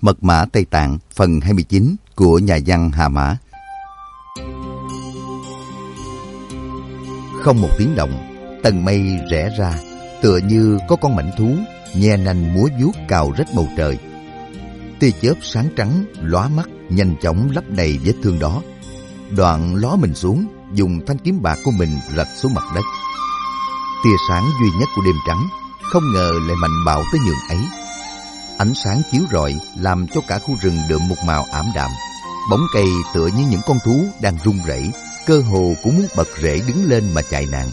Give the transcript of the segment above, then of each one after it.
Mật mã Tây Tạng phần 29 của nhà văn Hà Mã. Không một tiếng động, tầng mây rẽ ra, tựa như có con mãnh thú nhe nanh múa vuốt cào rách bầu trời. Tia chớp sáng trắng lóa mắt nhanh chóng lấp đầy vết thương đó. Đoạn ló mình xuống, dùng thanh kiếm bạc của mình rạch xuống mặt đất. Tia sáng duy nhất của đêm trắng không ngờ lại mạnh bạo tới nhường ấy. Ánh sáng chiếu rọi làm cho cả khu rừng đượm một màu ảm đạm. Bóng cây tựa như những con thú đang run rẩy, cơ hồ cũng muốn bật rễ đứng lên mà chạy nạn.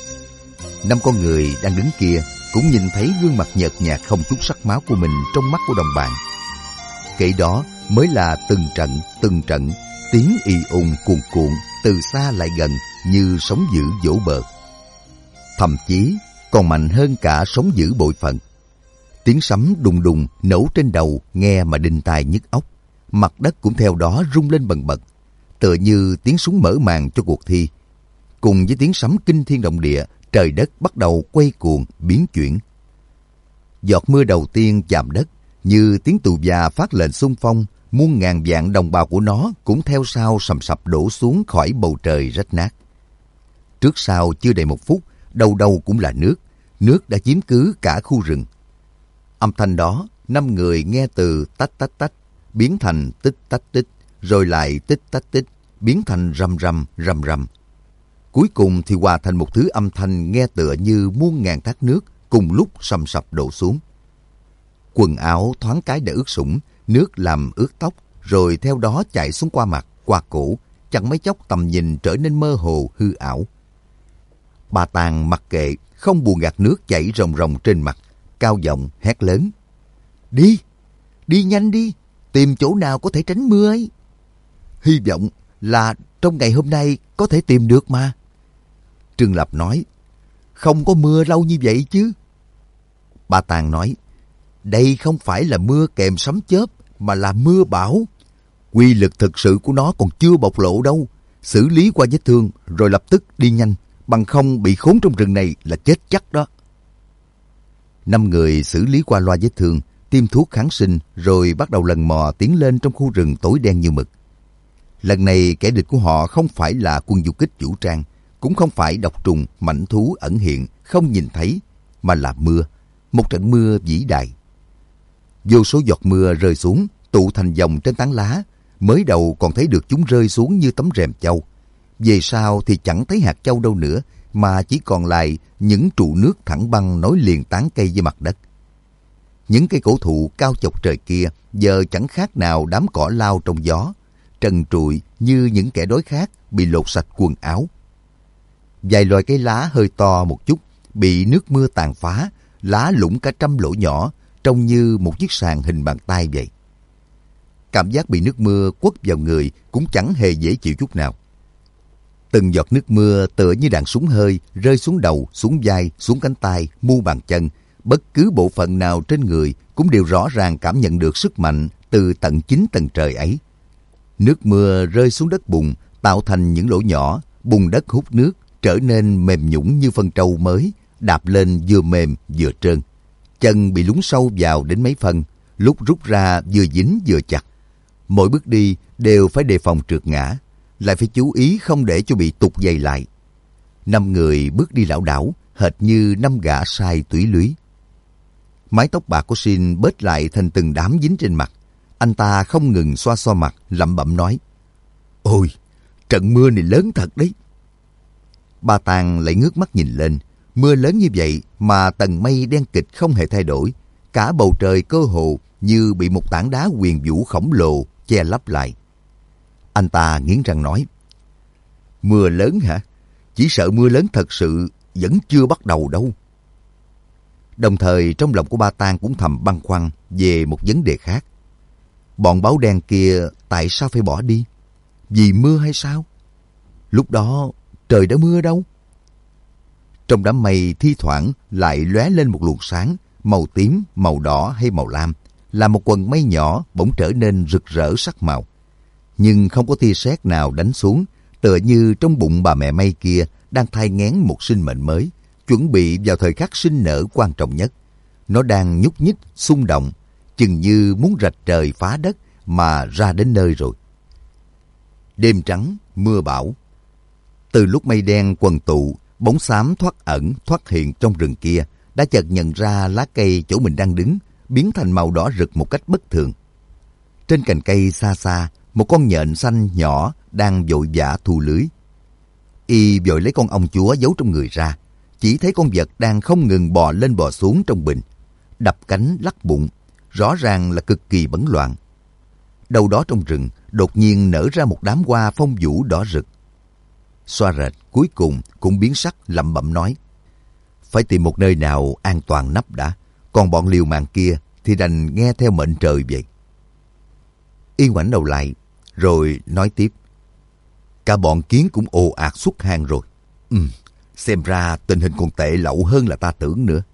5 con người đang đứng kia cũng nhìn thấy gương mặt nhợt nhạt không chút sắc máu của mình trong mắt của đồng bạn. Kể đó mới là từng trận tiếng ì ùng cuồn cuộn từ xa lại gần như sóng dữ vỗ bờ. Thậm chí còn mạnh hơn cả sóng dữ bội phận. Tiếng sấm đùng đùng nổ trên đầu nghe mà đinh tai nhức óc. Mặt đất cũng theo đó rung lên bần bật, tựa như tiếng súng mở màn cho cuộc thi. Cùng với tiếng sấm kinh thiên động địa, trời đất bắt đầu quay cuồng biến chuyển. Giọt mưa đầu tiên chạm đất như tiếng tù già phát lệnh xung phong, muôn ngàn vạn đồng bào của nó cũng theo sau sầm sập đổ xuống khỏi bầu trời rách nát. Trước sau chưa đầy 1 phút, đầu đầu cũng là nước đã chiếm cứ cả khu rừng. Âm thanh đó, 5 người nghe từ tách tách tách biến thành tích tách tích, rồi lại tích tách tích biến thành rầm rầm rầm rầm. Cuối cùng thì hòa thành một thứ âm thanh nghe tựa như muôn ngàn thác nước cùng lúc sầm sập đổ xuống. Quần áo thoáng cái đã ướt sũng, nước làm ướt tóc, rồi theo đó chảy xuống qua mặt, qua cổ, chẳng mấy chốc tầm nhìn trở nên mơ hồ hư ảo. Bà Tàng mặc kệ, không buồn gạt nước chảy ròng ròng trên mặt, cao giọng hét lớn: Đi nhanh đi, tìm chỗ nào có thể tránh mưa ấy. Hy vọng là trong ngày hôm nay có thể tìm được mà. Trương Lập nói: Không có mưa lâu như vậy chứ. Bà Tàng nói: Đây không phải là mưa kèm sấm chớp, mà là mưa bão. Quy lực thực sự của nó còn chưa bộc lộ đâu. Xử lý qua vết thương rồi lập tức đi nhanh, bằng không bị khốn trong rừng này là chết chắc đó. 5 người xử lý qua loa vết thương, tiêm thuốc kháng sinh, rồi bắt đầu lần mò tiến lên trong khu rừng tối đen như mực. Lần này kẻ địch của họ không phải là quân du kích vũ trang, cũng không phải độc trùng, mãnh thú ẩn hiện không nhìn thấy, mà là mưa, một trận mưa vĩ đại. Vô số giọt mưa rơi xuống, tụ thành dòng trên tán lá. Mới đầu còn thấy được chúng rơi xuống như tấm rèm châu. Về sau thì chẳng thấy hạt châu đâu nữa, mà chỉ còn lại những trụ nước thẳng băng nối liền tán cây với mặt đất. Những cây cổ thụ cao chọc trời kia giờ chẳng khác nào đám cỏ lau trong gió, trần trụi như những kẻ đói khát bị lột sạch quần áo. Vài loài cây lá hơi to một chút bị nước mưa tàn phá, lá lủng cả trăm lỗ nhỏ, trông như một chiếc sàn hình bàn tay vậy. Cảm giác bị nước mưa quất vào người cũng chẳng hề dễ chịu chút nào. Từng giọt nước mưa tựa như đạn súng hơi rơi xuống đầu, xuống vai, xuống cánh tay, mu bàn chân. Bất cứ bộ phận nào trên người cũng đều rõ ràng cảm nhận được sức mạnh từ tận 9 tầng trời ấy. Nước mưa rơi xuống đất bùn, tạo thành những lỗ nhỏ, bùn đất hút nước, trở nên mềm nhũn như phân trâu mới, đạp lên vừa mềm vừa trơn. Chân bị lún sâu vào đến mấy phân, lúc rút ra vừa dính vừa chặt. Mỗi bước đi đều phải đề phòng trượt ngã, lại phải chú ý không để cho bị tụt dày lại. 5 người bước đi lảo đảo, hệt như 5 gã sai túy lúy. Mái tóc bạc của Sin bết lại thành từng đám dính trên mặt. Anh ta không ngừng xoa xoa mặt, lẩm bẩm nói: Ôi, trận mưa này lớn thật đấy. Ba Tàng lại ngước mắt nhìn lên. Mưa lớn như vậy mà tầng mây đen kịt không hề thay đổi. Cả bầu trời cơ hồ như bị một tảng đá huyền vũ khổng lồ che lấp lại. Anh ta nghiến răng nói: Mưa lớn hả? Chỉ sợ mưa lớn thật sự vẫn chưa bắt đầu đâu. Đồng thời trong lòng của Ba Tàng cũng thầm băn khoăn về một vấn đề khác. Bọn báo đen kia tại sao phải bỏ đi? Vì mưa hay sao? Lúc đó trời đã mưa đâu? Trong đám mây thi thoảng lại lóe lên một luồng sáng, màu tím, màu đỏ hay màu lam, là một quần mây nhỏ bỗng trở nên rực rỡ sắc màu. Nhưng không có tia sét nào đánh xuống, tựa như trong bụng bà mẹ mây kia đang thai nghén một sinh mệnh mới, chuẩn bị vào thời khắc sinh nở quan trọng nhất. Nó đang nhúc nhích, xung động, chừng như muốn rạch trời phá đất mà ra đến nơi rồi. Đêm trắng, mưa bão. Từ lúc mây đen quần tụ, bóng xám thoát ẩn thoát hiện trong rừng kia, đã chợt nhận ra lá cây chỗ mình đang đứng biến thành màu đỏ rực một cách bất thường. Trên cành cây xa xa, một con nhện xanh nhỏ đang vội vã thu lưới. Y vội lấy con ong chúa giấu trong người ra, chỉ thấy con vật đang không ngừng bò lên bò xuống trong bình, đập cánh lắc bụng, rõ ràng là cực kỳ bấn loạn. Đâu đó trong rừng đột nhiên nở ra một đám hoa phong vũ đỏ rực. Xoa rệt cuối cùng cũng biến sắc, lẩm bẩm nói: phải tìm một nơi nào an toàn nấp đã, còn bọn liều mạng kia thì đành nghe theo mệnh trời vậy. Y ngoảnh đầu lại rồi nói tiếp: cả bọn kiến cũng ồ ạt xuất hang rồi. Xem ra tình hình còn tệ lậu hơn là ta tưởng nữa.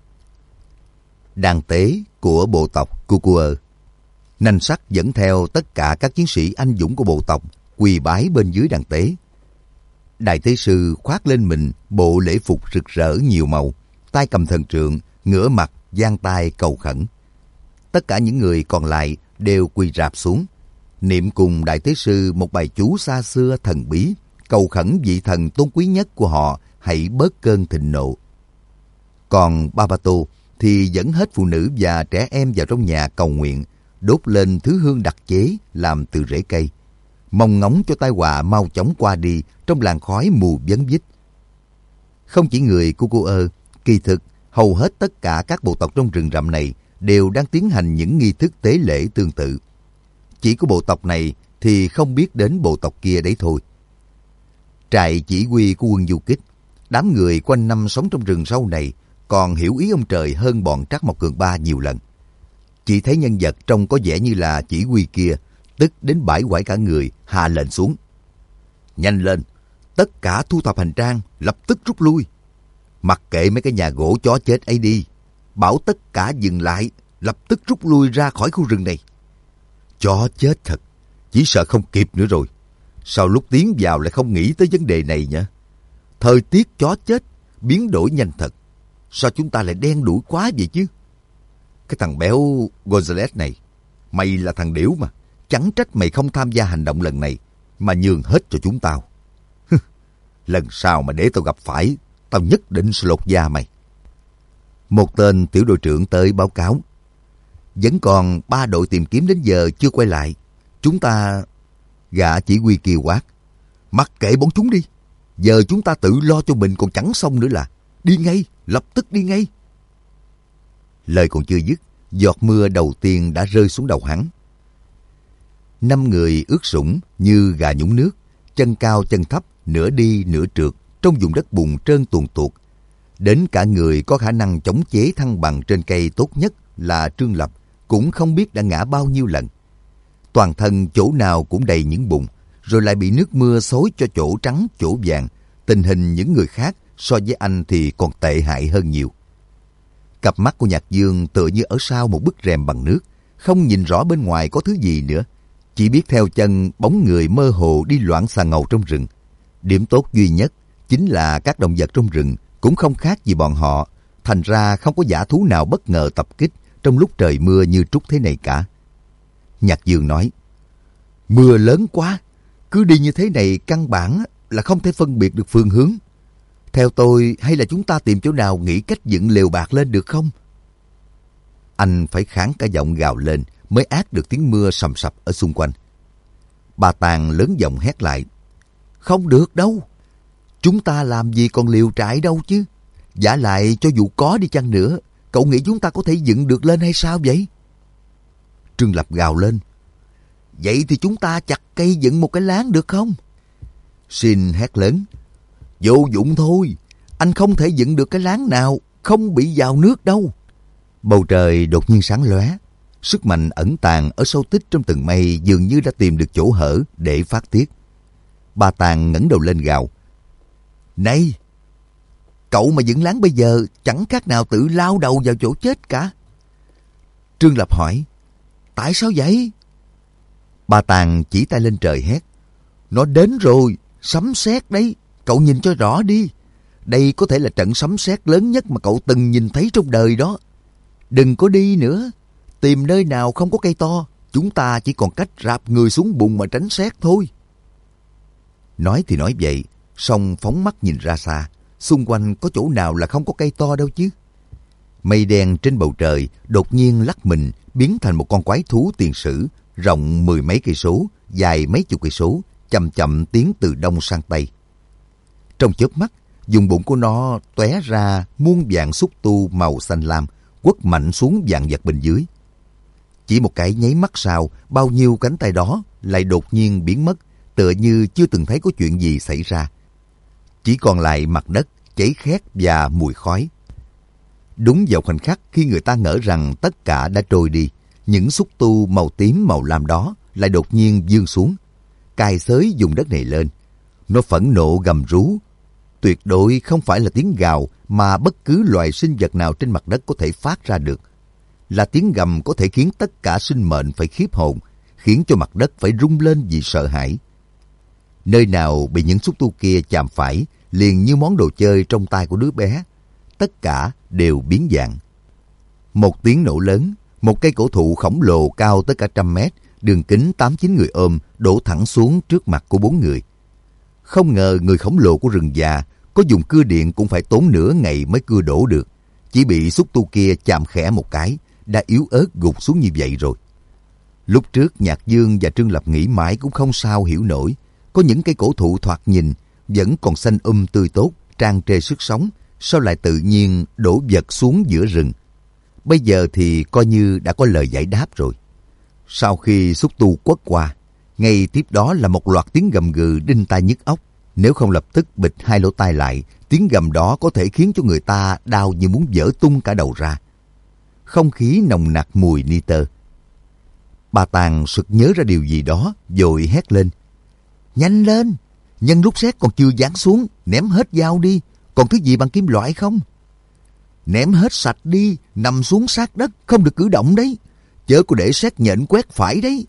Đàn tế của bộ tộc Cucuơ, Nanh Sắc dẫn theo tất cả các chiến sĩ anh dũng của bộ tộc quỳ bái bên dưới đàn tế. Đại tế sư khoác lên mình bộ lễ phục rực rỡ nhiều màu, tay cầm thần trượng, ngửa mặt giang tay cầu khẩn. Tất cả những người còn lại đều quỳ rạp xuống, niệm cùng đại tế sư một bài chú xa xưa thần bí, cầu khẩn vị thần tôn quý nhất của họ hãy bớt cơn thịnh nộ. Còn Babato thì dẫn hết phụ nữ và trẻ em vào trong nhà cầu nguyện, đốt lên thứ hương đặc chế làm từ rễ cây, mong ngóng cho tai họa mau chóng qua đi trong làn khói mù vấn vít. Không chỉ người Cucuơ, kỳ thực hầu hết tất cả các bộ tộc trong rừng rậm này đều đang tiến hành những nghi thức tế lễ tương tự. Chỉ có bộ tộc này thì không biết đến bộ tộc kia đấy thôi. Trại chỉ huy của quân du kích, đám người quanh năm sống trong rừng sâu này còn hiểu ý ông trời hơn bọn Trắc Mộc Cường Ba nhiều lần. Chỉ thấy nhân vật trông có vẻ như là chỉ huy kia, tức đến bãi quải cả người, hạ lệnh xuống: nhanh lên, tất cả thu thập hành trang, lập tức rút lui. Mặc kệ mấy cái nhà gỗ chó chết ấy đi, bảo tất cả dừng lại, lập tức rút lui ra khỏi khu rừng này. Chó chết thật, chỉ sợ không kịp nữa rồi. Sao lúc tiến vào lại không nghĩ tới vấn đề này nhỉ? Thời tiết chó chết biến đổi nhanh thật, sao chúng ta lại đen đủi quá vậy chứ? Cái thằng béo Gonzales này, mày là thằng điểu mà, chẳng trách mày không tham gia hành động lần này mà nhường hết cho chúng tao. Lần sau mà để tao gặp phải, tao nhất định sẽ lột da mày. Một tên tiểu đội trưởng tới báo cáo: vẫn còn 3 đội tìm kiếm đến giờ chưa quay lại. Chúng ta... Gã chỉ huy kia quát: mặc kệ bọn chúng đi, giờ chúng ta tự lo cho mình còn chẳng xong nữa là. Đi ngay, lập tức đi ngay. Lời còn chưa dứt, giọt mưa đầu tiên đã rơi xuống đầu hắn. 5 người ướt sũng như gà nhúng nước, chân cao chân thấp, nửa đi nửa trượt trong vùng đất bùn trơn tuồn tuột. Đến cả người có khả năng chống chế thăng bằng trên cây tốt nhất là Trương Lập cũng không biết đã ngã bao nhiêu lần. Toàn thân chỗ nào cũng đầy những bùn, rồi lại bị nước mưa xối cho chỗ trắng chỗ vàng. Tình hình những người khác so với anh thì còn tệ hại hơn nhiều. Cặp mắt của Nhạc Dương tựa như ở sau một bức rèm bằng nước, không nhìn rõ bên ngoài có thứ gì nữa. Chỉ biết theo chân bóng người mơ hồ đi loạn xà ngầu trong rừng. Điểm tốt duy nhất chính là các động vật trong rừng cũng không khác gì bọn họ, thành ra không có dã thú nào bất ngờ tập kích trong lúc trời mưa như trút thế này cả. Nhạc Dương nói: mưa lớn quá, cứ đi như thế này căn bản là không thể phân biệt được phương hướng. Theo tôi, hay là chúng ta tìm chỗ nào nghĩ cách dựng lều bạt lên được không? Anh phải kháng cả giọng gào lên mới át được tiếng mưa sầm sập ở xung quanh. Bà Tàng lớn giọng hét lại: không được đâu, chúng ta làm gì còn liều trại đâu chứ. Vả lại cho dù có đi chăng nữa, cậu nghĩ chúng ta có thể dựng được lên hay sao vậy? Trương Lập gào lên: vậy thì chúng ta chặt cây dựng một cái láng được không? Xin hét lớn: vô dụng thôi, anh không thể dựng được cái láng nào không bị vào nước đâu. Bầu trời đột nhiên sáng lóe, sức mạnh ẩn tàng ở sâu tích trong tầng mây dường như đã tìm được chỗ hở để phát tiết. Bà Tàng ngẩng đầu lên gào: này, cậu mà dựng láng bây giờ chẳng khác nào tự lao đầu vào chỗ chết cả. Trương Lập hỏi: tại sao vậy? Bà Tàng chỉ tay lên trời hét: nó đến rồi, sấm sét đấy, cậu nhìn cho rõ đi. Đây có thể là trận sấm sét lớn nhất mà cậu từng nhìn thấy trong đời đó. Đừng có đi nữa, Tìm nơi nào không có cây to, chúng ta chỉ còn cách rạp người xuống bùn mà tránh sét thôi. Nói thì nói vậy, song phóng mắt nhìn ra xa, xung quanh có chỗ nào là không có cây to đâu chứ. Mây đen trên bầu trời đột nhiên lắc mình, biến thành một con quái thú tiền sử, rộng 10 mấy cây số, dài mấy chục cây số, chậm chậm tiến từ đông sang tây. Trong chớp mắt, vùng bụng của nó tóe ra muôn vàn xúc tu màu xanh lam, quất mạnh xuống vạn vật bên dưới. Chỉ một cái nháy mắt sau, bao nhiêu cánh tay đó lại đột nhiên biến mất, tựa như chưa từng thấy có chuyện gì xảy ra. Chỉ còn lại mặt đất, cháy khét và mùi khói. Đúng vào khoảnh khắc khi người ta ngỡ rằng tất cả đã trôi đi, những xúc tu màu tím màu lam đó lại đột nhiên vươn xuống, cài xới vùng đất này lên. Nó phẫn nộ gầm rú, tuyệt đối không phải là tiếng gào mà bất cứ loài sinh vật nào trên mặt đất có thể phát ra được. Là tiếng gầm có thể khiến tất cả sinh mệnh phải khiếp hồn, khiến cho mặt đất phải rung lên vì sợ hãi. Nơi nào bị những xúc tu kia chạm phải, liền như món đồ chơi trong tay của đứa bé. Tất cả đều biến dạng. Một tiếng nổ lớn, một cây cổ thụ khổng lồ cao tới cả 100 mét, đường kính 8-9 người ôm, đổ thẳng xuống trước mặt của 4 người. Không ngờ người khổng lồ của rừng già có dùng cưa điện cũng phải tốn nửa ngày mới cưa đổ được. Chỉ bị xúc tu kia chạm khẽ một cái, đã yếu ớt gục xuống như vậy rồi. Lúc trước Nhạc Dương và Trương Lập nghĩ mãi cũng không sao hiểu nổi. Có những cây cổ thụ thoạt nhìn vẫn còn xanh tươi tốt, tràn trề sức sống, sao lại tự nhiên đổ vật xuống giữa rừng. Bây giờ thì coi như đã có lời giải đáp rồi. Sau khi xúc tu quất qua, ngay tiếp đó là một loạt tiếng gầm gừ đinh tai nhức óc. Nếu không lập tức bịt hai lỗ tai lại, tiếng gầm đó có thể khiến cho người ta đau như muốn vỡ tung cả đầu ra. Không khí nồng nặc mùi nitơ. Bà Tàng sực nhớ ra điều gì đó, vội hét lên. Nhanh lên! Nhân lúc sét còn chưa giáng xuống, ném hết dao đi. Còn thứ gì bằng kim loại không? Ném hết sạch đi, nằm xuống sát đất, không được cử động đấy. Chớ có để sét nhện quét phải đấy.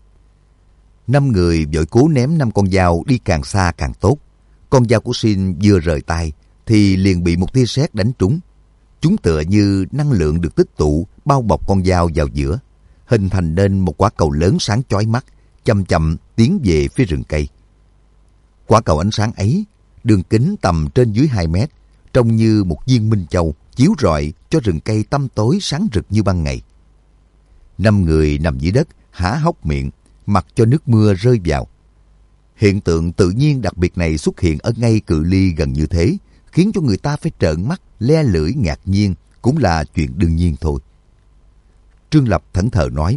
5 người vội cố ném 5 con dao đi càng xa càng tốt. Con dao của Sin vừa rời tay thì liền bị một tia sét đánh trúng. Chúng tựa như năng lượng được tích tụ bao bọc con dao vào giữa, hình thành nên một quả cầu lớn sáng chói mắt, chậm chậm tiến về phía rừng cây. Quả cầu ánh sáng ấy, đường kính tầm trên dưới 2 mét, trông như một viên minh châu chiếu rọi cho rừng cây tăm tối sáng rực như ban ngày. 5 người nằm dưới đất, há hốc miệng, mặc cho nước mưa rơi vào. Hiện tượng tự nhiên đặc biệt này xuất hiện ở ngay cự ly gần như thế, khiến cho người ta phải trợn mắt, le lưỡi ngạc nhiên, cũng là chuyện đương nhiên thôi. Trương Lập thẫn thờ nói,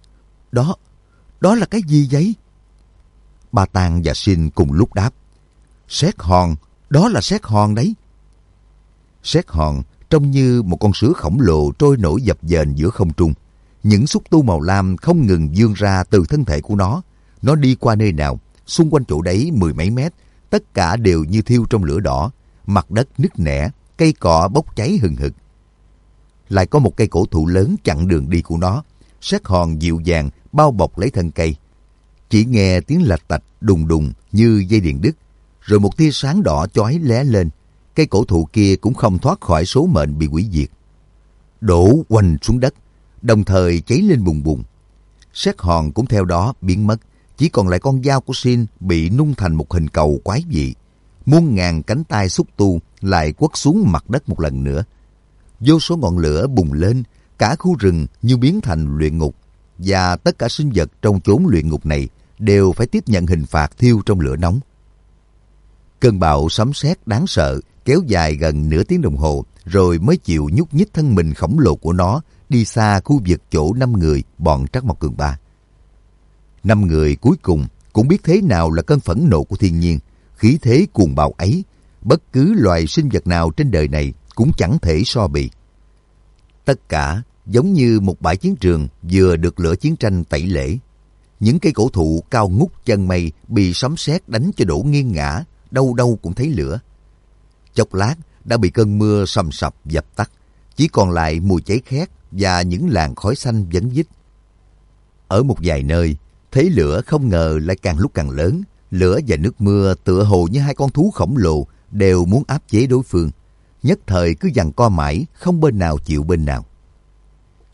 Đó là cái gì vậy? Ba Tàng và Sin cùng lúc đáp, sét hòn, đó là sét hòn đấy. Sét hòn trông như một con sứa khổng lồ trôi nổi dập dềnh giữa không trung. Những xúc tu màu lam không ngừng vươn ra từ thân thể của nó. Nó đi qua nơi nào, xung quanh chỗ đấy 10 mấy mét, tất cả đều như thiêu trong lửa đỏ. Mặt đất nứt nẻ, cây cọ bốc cháy hừng hực. Lại có một cây cổ thụ lớn chặn đường đi của nó. Sét hòn dịu dàng bao bọc lấy thân cây. Chỉ nghe tiếng lạch tạch đùng đùng như dây điện đứt, rồi một tia sáng đỏ chói lóe lên. Cây cổ thụ kia cũng không thoát khỏi số mệnh bị hủy diệt, đổ quanh xuống đất, đồng thời cháy lên bùng bùng. Sét hòn cũng theo đó biến mất, chỉ còn lại con dao của Sin bị nung thành một hình cầu quái dị. Muôn ngàn cánh tay xúc tu lại quất xuống mặt đất một lần nữa. Vô số ngọn lửa bùng lên, cả khu rừng như biến thành luyện ngục, và tất cả sinh vật trong chốn luyện ngục này đều phải tiếp nhận hình phạt thiêu trong lửa nóng. Cơn bão sấm sét đáng sợ kéo dài gần nửa tiếng đồng hồ, rồi mới chịu nhúc nhích thân mình khổng lồ của nó đi xa khu vực chỗ 5 người bọn Trắc Mộc Cường Ba. 5 người cuối cùng cũng biết thế nào là cơn phẫn nộ của thiên nhiên, khí thế cuồng bạo ấy, bất cứ loài sinh vật nào trên đời này cũng chẳng thể so bì. Tất cả giống như một bãi chiến trường vừa được lửa chiến tranh tẩy lễ. Những cây cổ thụ cao ngút chân mây bị sấm sét đánh cho đổ nghiêng ngã, đâu đâu cũng thấy lửa. Chốc lát đã bị cơn mưa sầm sập dập tắt, chỉ còn lại mùi cháy khét và những làn khói xanh vấn vít. Ở một vài nơi, thế lửa không ngờ lại càng lúc càng lớn. Lửa và nước mưa tựa hồ như hai con thú khổng lồ đều muốn áp chế đối phương. Nhất thời cứ giằng co mãi, không bên nào chịu bên nào.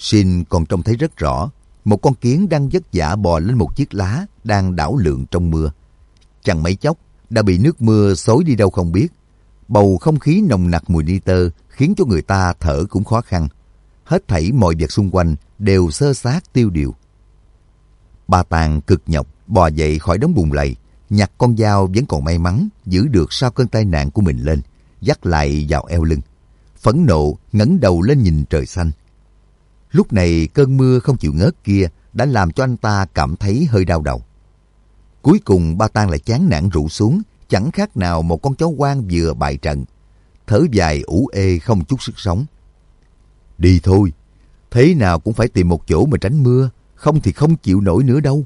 Xin còn trông thấy rất rõ, một con kiến đang vất vả bò lên một chiếc lá đang đảo lượn trong mưa. Chẳng mấy chốc đã bị nước mưa xối đi đâu không biết. Bầu không khí nồng nặc mùi nitơ khiến cho người ta thở cũng khó khăn. Hết thảy mọi vật xung quanh đều xơ xác tiêu điều. Ba Tàng cực nhọc bò dậy khỏi đống bùn lầy, nhặt con dao vẫn còn may mắn giữ được sau cơn tai nạn của mình lên, dắt lại vào eo lưng. Phẫn nộ ngẩng đầu lên nhìn trời xanh. Lúc này cơn mưa không chịu ngớt kia đã làm cho anh ta cảm thấy hơi đau đầu. Cuối cùng Ba Tàng lại chán nản rũ xuống, chẳng khác nào một con chó hoang vừa bại trận. Thở dài ủ ê không chút sức sống. Đi thôi, thế nào cũng phải tìm một chỗ mà tránh mưa, không thì không chịu nổi nữa đâu.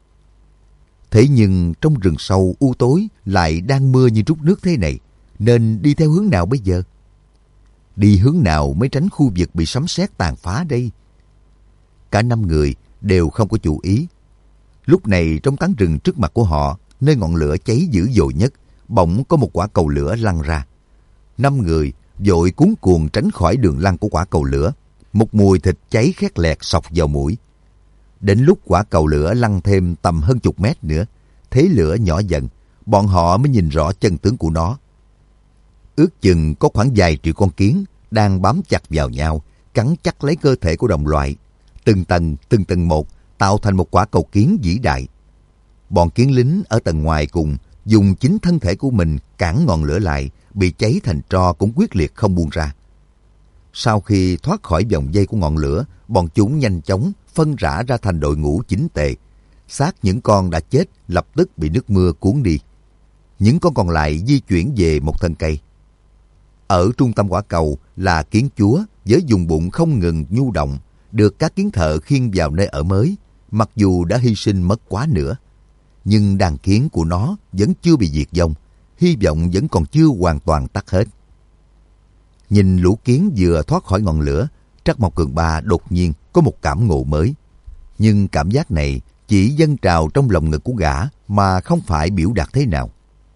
Thế nhưng trong rừng sâu u tối lại đang mưa như trút nước thế này, nên đi theo hướng nào bây giờ? Đi hướng nào mới tránh khu vực bị sấm sét tàn phá đây? Cả 5 người đều không có chủ ý. Lúc này trong tán rừng trước mặt của họ, nơi ngọn lửa cháy dữ dội nhất, bỗng có một quả cầu lửa lăn ra. 5 người vội cuống cuồng tránh khỏi đường lăn của quả cầu lửa. Một mùi thịt cháy khét lẹt xộc vào mũi. Đến lúc quả cầu lửa lăn thêm tầm hơn chục mét nữa, thế lửa nhỏ dần, bọn họ mới nhìn rõ chân tướng của nó. Ước chừng có khoảng vài triệu con kiến đang bám chặt vào nhau, cắn chắc lấy cơ thể của đồng loại. Từng tầng một tạo thành một quả cầu kiến vĩ đại. Bọn kiến lính ở tầng ngoài cùng dùng chính thân thể của mình cản ngọn lửa lại, bị cháy thành tro cũng quyết liệt không buông ra. Sau khi thoát khỏi vòng dây của ngọn lửa, bọn chúng nhanh chóng phân rã ra thành đội ngũ chỉnh tề. Xác những con đã chết lập tức bị nước mưa cuốn đi. Những con còn lại di chuyển về một thân cây. Ở trung tâm quả cầu là kiến chúa với vùng bụng không ngừng nhu động, được các kiến thợ khiêng vào nơi ở mới, mặc dù đã hy sinh mất quá nữa. Nhưng đàn kiến của nó vẫn chưa bị diệt vong, hy vọng vẫn còn chưa hoàn toàn tắt hết. Nhìn lũ kiến vừa thoát khỏi ngọn lửa, Trắc Mộc Cường Ba đột nhiên có một cảm ngộ mới. Nhưng cảm giác này chỉ dâng trào trong lòng ngực của gã mà không phải biểu đạt thế nào.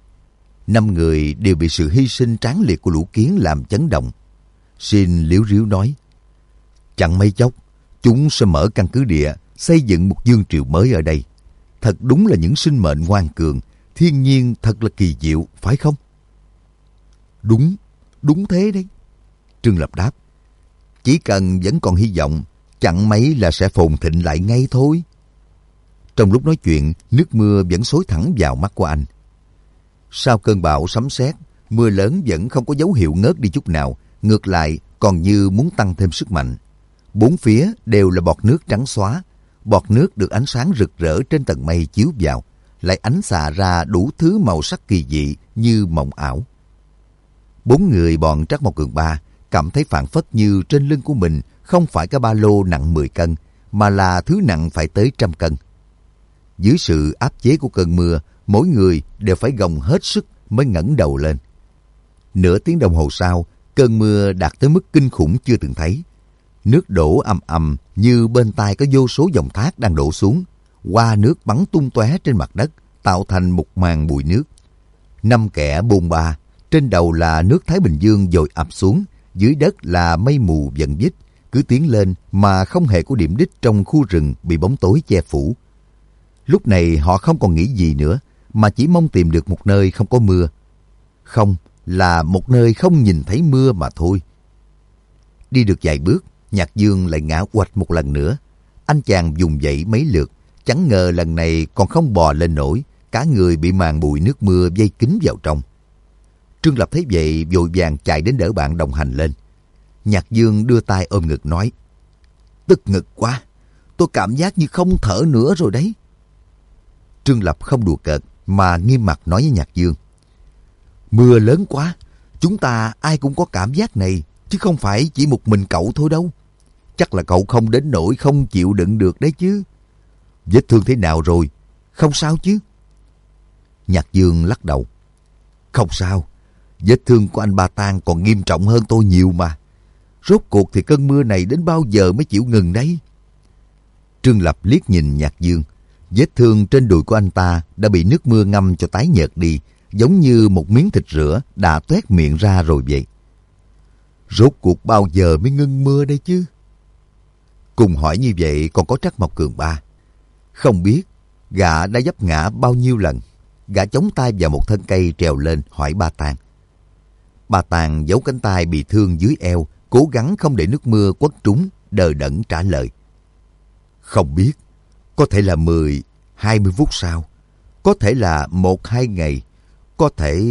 5 người đều bị sự hy sinh tráng liệt của lũ kiến làm chấn động. Xin liếu riếu nói, chẳng mấy chốc, chúng sẽ mở căn cứ địa, xây dựng một vương triều mới ở đây. Thật đúng là những sinh mệnh ngoan cường, thiên nhiên thật là kỳ diệu, phải không? Đúng thế đấy. Trương Lập đáp, chỉ cần vẫn còn hy vọng, chẳng mấy là sẽ phồn thịnh lại ngay thôi. Trong lúc nói chuyện, nước mưa vẫn xối thẳng vào mắt của anh. Sau cơn bão sấm sét, mưa lớn vẫn không có dấu hiệu ngớt đi chút nào, ngược lại còn như muốn tăng thêm sức mạnh. Bốn phía đều là bọt nước trắng xóa, bọt nước được ánh sáng rực rỡ trên tầng mây chiếu vào, lại ánh xạ ra đủ thứ màu sắc kỳ dị như mộng ảo. 4 người bọn Trắc Mộc Cường Ba cảm thấy phảng phất như trên lưng của mình không phải cái ba lô nặng 10 cân, mà là thứ nặng phải tới 100 cân. Dưới sự áp chế của cơn mưa, mỗi người đều phải gồng hết sức mới ngẩng đầu lên. Nửa tiếng đồng hồ sau, cơn mưa đạt tới mức kinh khủng chưa từng thấy. Nước đổ ầm ầm như bên tai có vô số dòng thác đang đổ xuống. Hoa nước bắn tung tóe trên mặt đất, tạo thành một màn bụi nước. 5 kẻ bôn ba, trên đầu là nước Thái Bình Dương dội ập xuống, dưới đất là mây mù vần vít, cứ tiến lên mà không hề có điểm đích trong khu rừng bị bóng tối che phủ. Lúc này họ không còn nghĩ gì nữa, mà chỉ mong tìm được một nơi không có mưa. Không, là một nơi không nhìn thấy mưa mà thôi. Đi được vài bước, Nhạc Dương lại ngã quạch một lần nữa. Anh chàng vùng dậy mấy lượt, chẳng ngờ lần này còn không bò lên nổi, cả người bị màn bụi nước mưa vây kín vào trong. Trương Lập thấy vậy vội vàng chạy đến đỡ bạn đồng hành lên. Nhạc Dương đưa tay ôm ngực nói, tức ngực quá, tôi cảm giác như không thở nữa rồi đấy. Trương Lập không đùa cợt mà nghiêm mặt nói với Nhạc Dương, mưa lớn quá, chúng ta ai cũng có cảm giác này, chứ không phải chỉ một mình cậu thôi đâu. Chắc là cậu không đến nỗi không chịu đựng được đấy chứ. Vết thương thế nào rồi? Không sao chứ? Nhạc Dương lắc đầu. Không sao, vết thương của anh Ba Tang còn nghiêm trọng hơn tôi nhiều mà. Rốt cuộc thì cơn mưa này đến bao giờ mới chịu ngừng đấy? Trương Lập liếc nhìn Nhạc Dương. Vết thương trên đùi của anh ta đã bị nước mưa ngâm cho tái nhợt đi, giống như một miếng thịt rữa đã toét miệng ra rồi vậy. Rốt cuộc bao giờ mới ngưng mưa đây chứ? Cùng hỏi như vậy còn có Trắc Mộc Cường Ba. Không biết gã đã vấp ngã bao nhiêu lần. Gã chống tay vào một thân cây trèo lên hỏi Ba Tàng. Ba Tàng giấu cánh tay bị thương dưới eo, cố gắng không để nước mưa quất trúng, đờ đẫn trả lời. Không biết, có thể là 10, 20 phút sau, có thể là 1-2 ngày, có thể...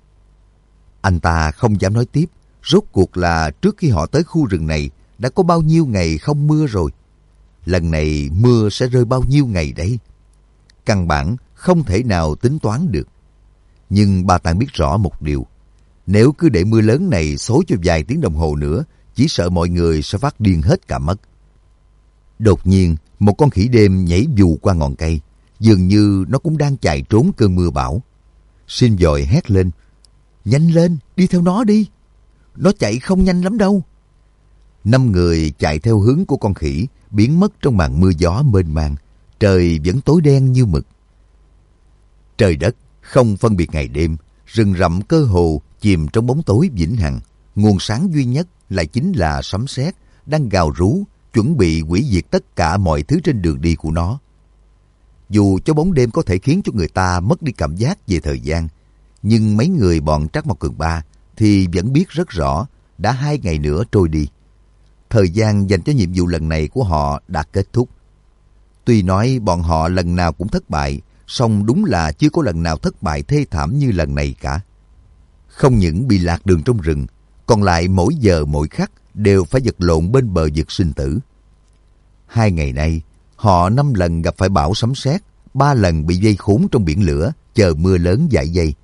Anh ta không dám nói tiếp, rốt cuộc là trước khi họ tới khu rừng này đã có bao nhiêu ngày không mưa rồi. Lần này mưa sẽ rơi bao nhiêu ngày đấy? Căn bản không thể nào tính toán được. Nhưng Ba Tàng biết rõ một điều. Nếu cứ để mưa lớn này xối cho vài tiếng đồng hồ nữa, chỉ sợ mọi người sẽ phát điên hết cả mất. Đột nhiên, một con khỉ đêm nhảy vù qua ngọn cây. Dường như nó cũng đang chạy trốn cơn mưa bão. Xin vội hét lên. Nhanh lên, đi theo nó đi. Nó chạy không nhanh lắm đâu. 5 người chạy theo hướng của con khỉ, biến mất trong màn mưa gió mênh mang. Trời vẫn tối đen như mực. Trời đất không phân biệt ngày đêm, rừng rậm cơ hồ chìm trong bóng tối vĩnh hằng. Nguồn sáng duy nhất lại chính là sấm sét đang gào rú, chuẩn bị hủy diệt tất cả mọi thứ trên đường đi của nó. Dù cho bóng đêm có thể khiến cho người ta mất đi cảm giác về thời gian, nhưng mấy người bọn Trắc Mộc Cường Ba thì vẫn biết rất rõ đã 2 ngày nữa trôi đi. Thời gian dành cho nhiệm vụ lần này của họ đã kết thúc. Tuy nói bọn họ lần nào cũng thất bại, song đúng là chưa có lần nào thất bại thê thảm như lần này cả. Không những bị lạc đường trong rừng, còn lại mỗi giờ mỗi khắc đều phải vật lộn bên bờ vực sinh tử. 2 ngày nay, họ 5 lần gặp phải bão sấm sét, 3 lần bị vây khốn trong biển lửa, chờ mưa lớn dại dây.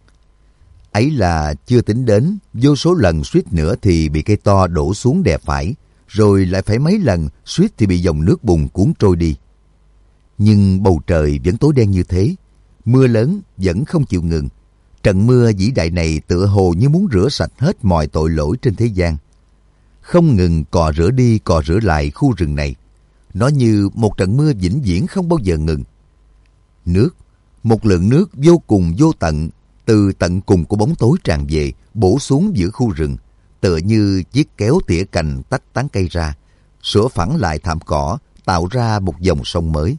Ấy là chưa tính đến vô số lần suýt nữa thì bị cây to đổ xuống đè phải, rồi lại phải mấy lần suýt thì bị dòng nước bùn cuốn trôi đi. Nhưng bầu trời vẫn tối đen như thế, mưa lớn vẫn không chịu ngừng. Trận mưa vĩ đại này tựa hồ như muốn rửa sạch hết mọi tội lỗi trên thế gian. Không ngừng cọ rửa đi cọ rửa lại khu rừng này. Nó như một trận mưa vĩnh viễn không bao giờ ngừng. Nước, một lượng nước vô cùng vô tận, từ tận cùng của bóng tối tràn về, bổ xuống giữa khu rừng, tựa như chiếc kéo tỉa cành tách tán cây ra, sửa phẳng lại thảm cỏ, tạo ra một dòng sông mới.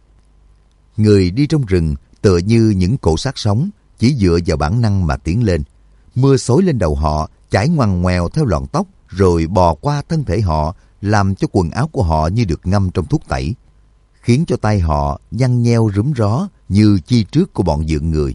Người đi trong rừng tựa như những cỗ xác sống, chỉ dựa vào bản năng mà tiến lên. Mưa xối lên đầu họ, chảy ngoằn ngoèo theo lọn tóc, rồi bò qua thân thể họ, làm cho quần áo của họ như được ngâm trong thuốc tẩy, khiến cho tay họ nhăn nheo rúm ró như chi trước của bọn dượng người.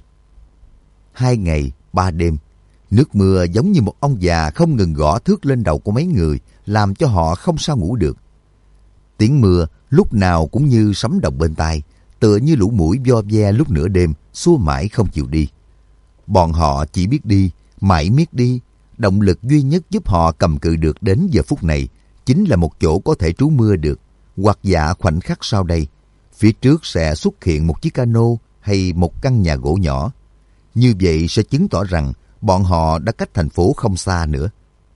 2 ngày, 3 đêm, nước mưa giống như một ông già không ngừng gõ thước lên đầu của mấy người, làm cho họ không sao ngủ được. Tiếng mưa lúc nào cũng như sấm động bên tai, tựa như lũ muỗi vo ve lúc nửa đêm, xua mãi không chịu đi. Bọn họ chỉ biết đi, mãi miết đi. Động lực duy nhất giúp họ cầm cự được đến giờ phút này chính là một chỗ có thể trú mưa được, hoặc dạ khoảnh khắc sau đây, phía trước sẽ xuất hiện một chiếc cano hay một căn nhà gỗ nhỏ. Như vậy sẽ chứng tỏ rằng bọn họ đã cách thành phố không xa nữa.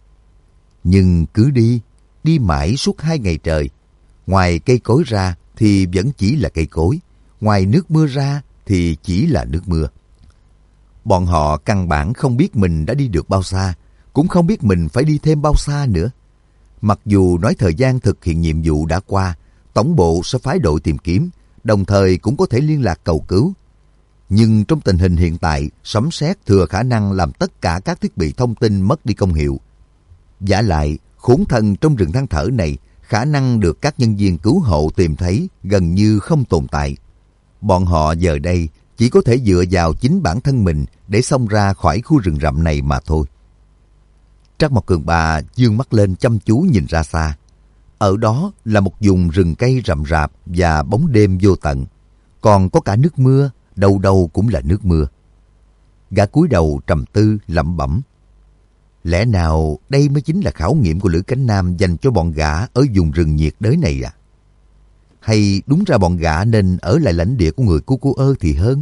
Nhưng cứ đi mãi suốt 2 ngày trời. Ngoài cây cối ra thì vẫn chỉ là cây cối, ngoài nước mưa ra thì chỉ là nước mưa. Bọn họ căn bản không biết mình đã đi được bao xa, cũng không biết mình phải đi thêm bao xa nữa. Mặc dù nói thời gian thực hiện nhiệm vụ đã qua, tổng bộ sẽ phái đội tìm kiếm, đồng thời cũng có thể liên lạc cầu cứu. Nhưng trong tình hình hiện tại, sấm sét thừa khả năng làm tất cả các thiết bị thông tin mất đi công hiệu. Vả lại, khốn thần trong rừng than thở này, khả năng được các nhân viên cứu hộ tìm thấy gần như không tồn tại. Bọn họ giờ đây chỉ có thể dựa vào chính bản thân mình để xông ra khỏi khu rừng rậm này mà thôi. Trắc Mộc Cường Ba dương mắt lên chăm chú nhìn ra xa. Ở đó là một vùng rừng cây rậm rạp và bóng đêm vô tận. Còn có cả nước mưa, đâu đâu cũng là nước mưa. Gã cúi đầu trầm tư lẩm bẩm. Lẽ nào đây mới chính là khảo nghiệm của Lữ Cánh Nam dành cho bọn gã ở vùng rừng nhiệt đới này à? Hay đúng ra bọn gã nên ở lại lãnh địa của người Cu Ơ thì hơn?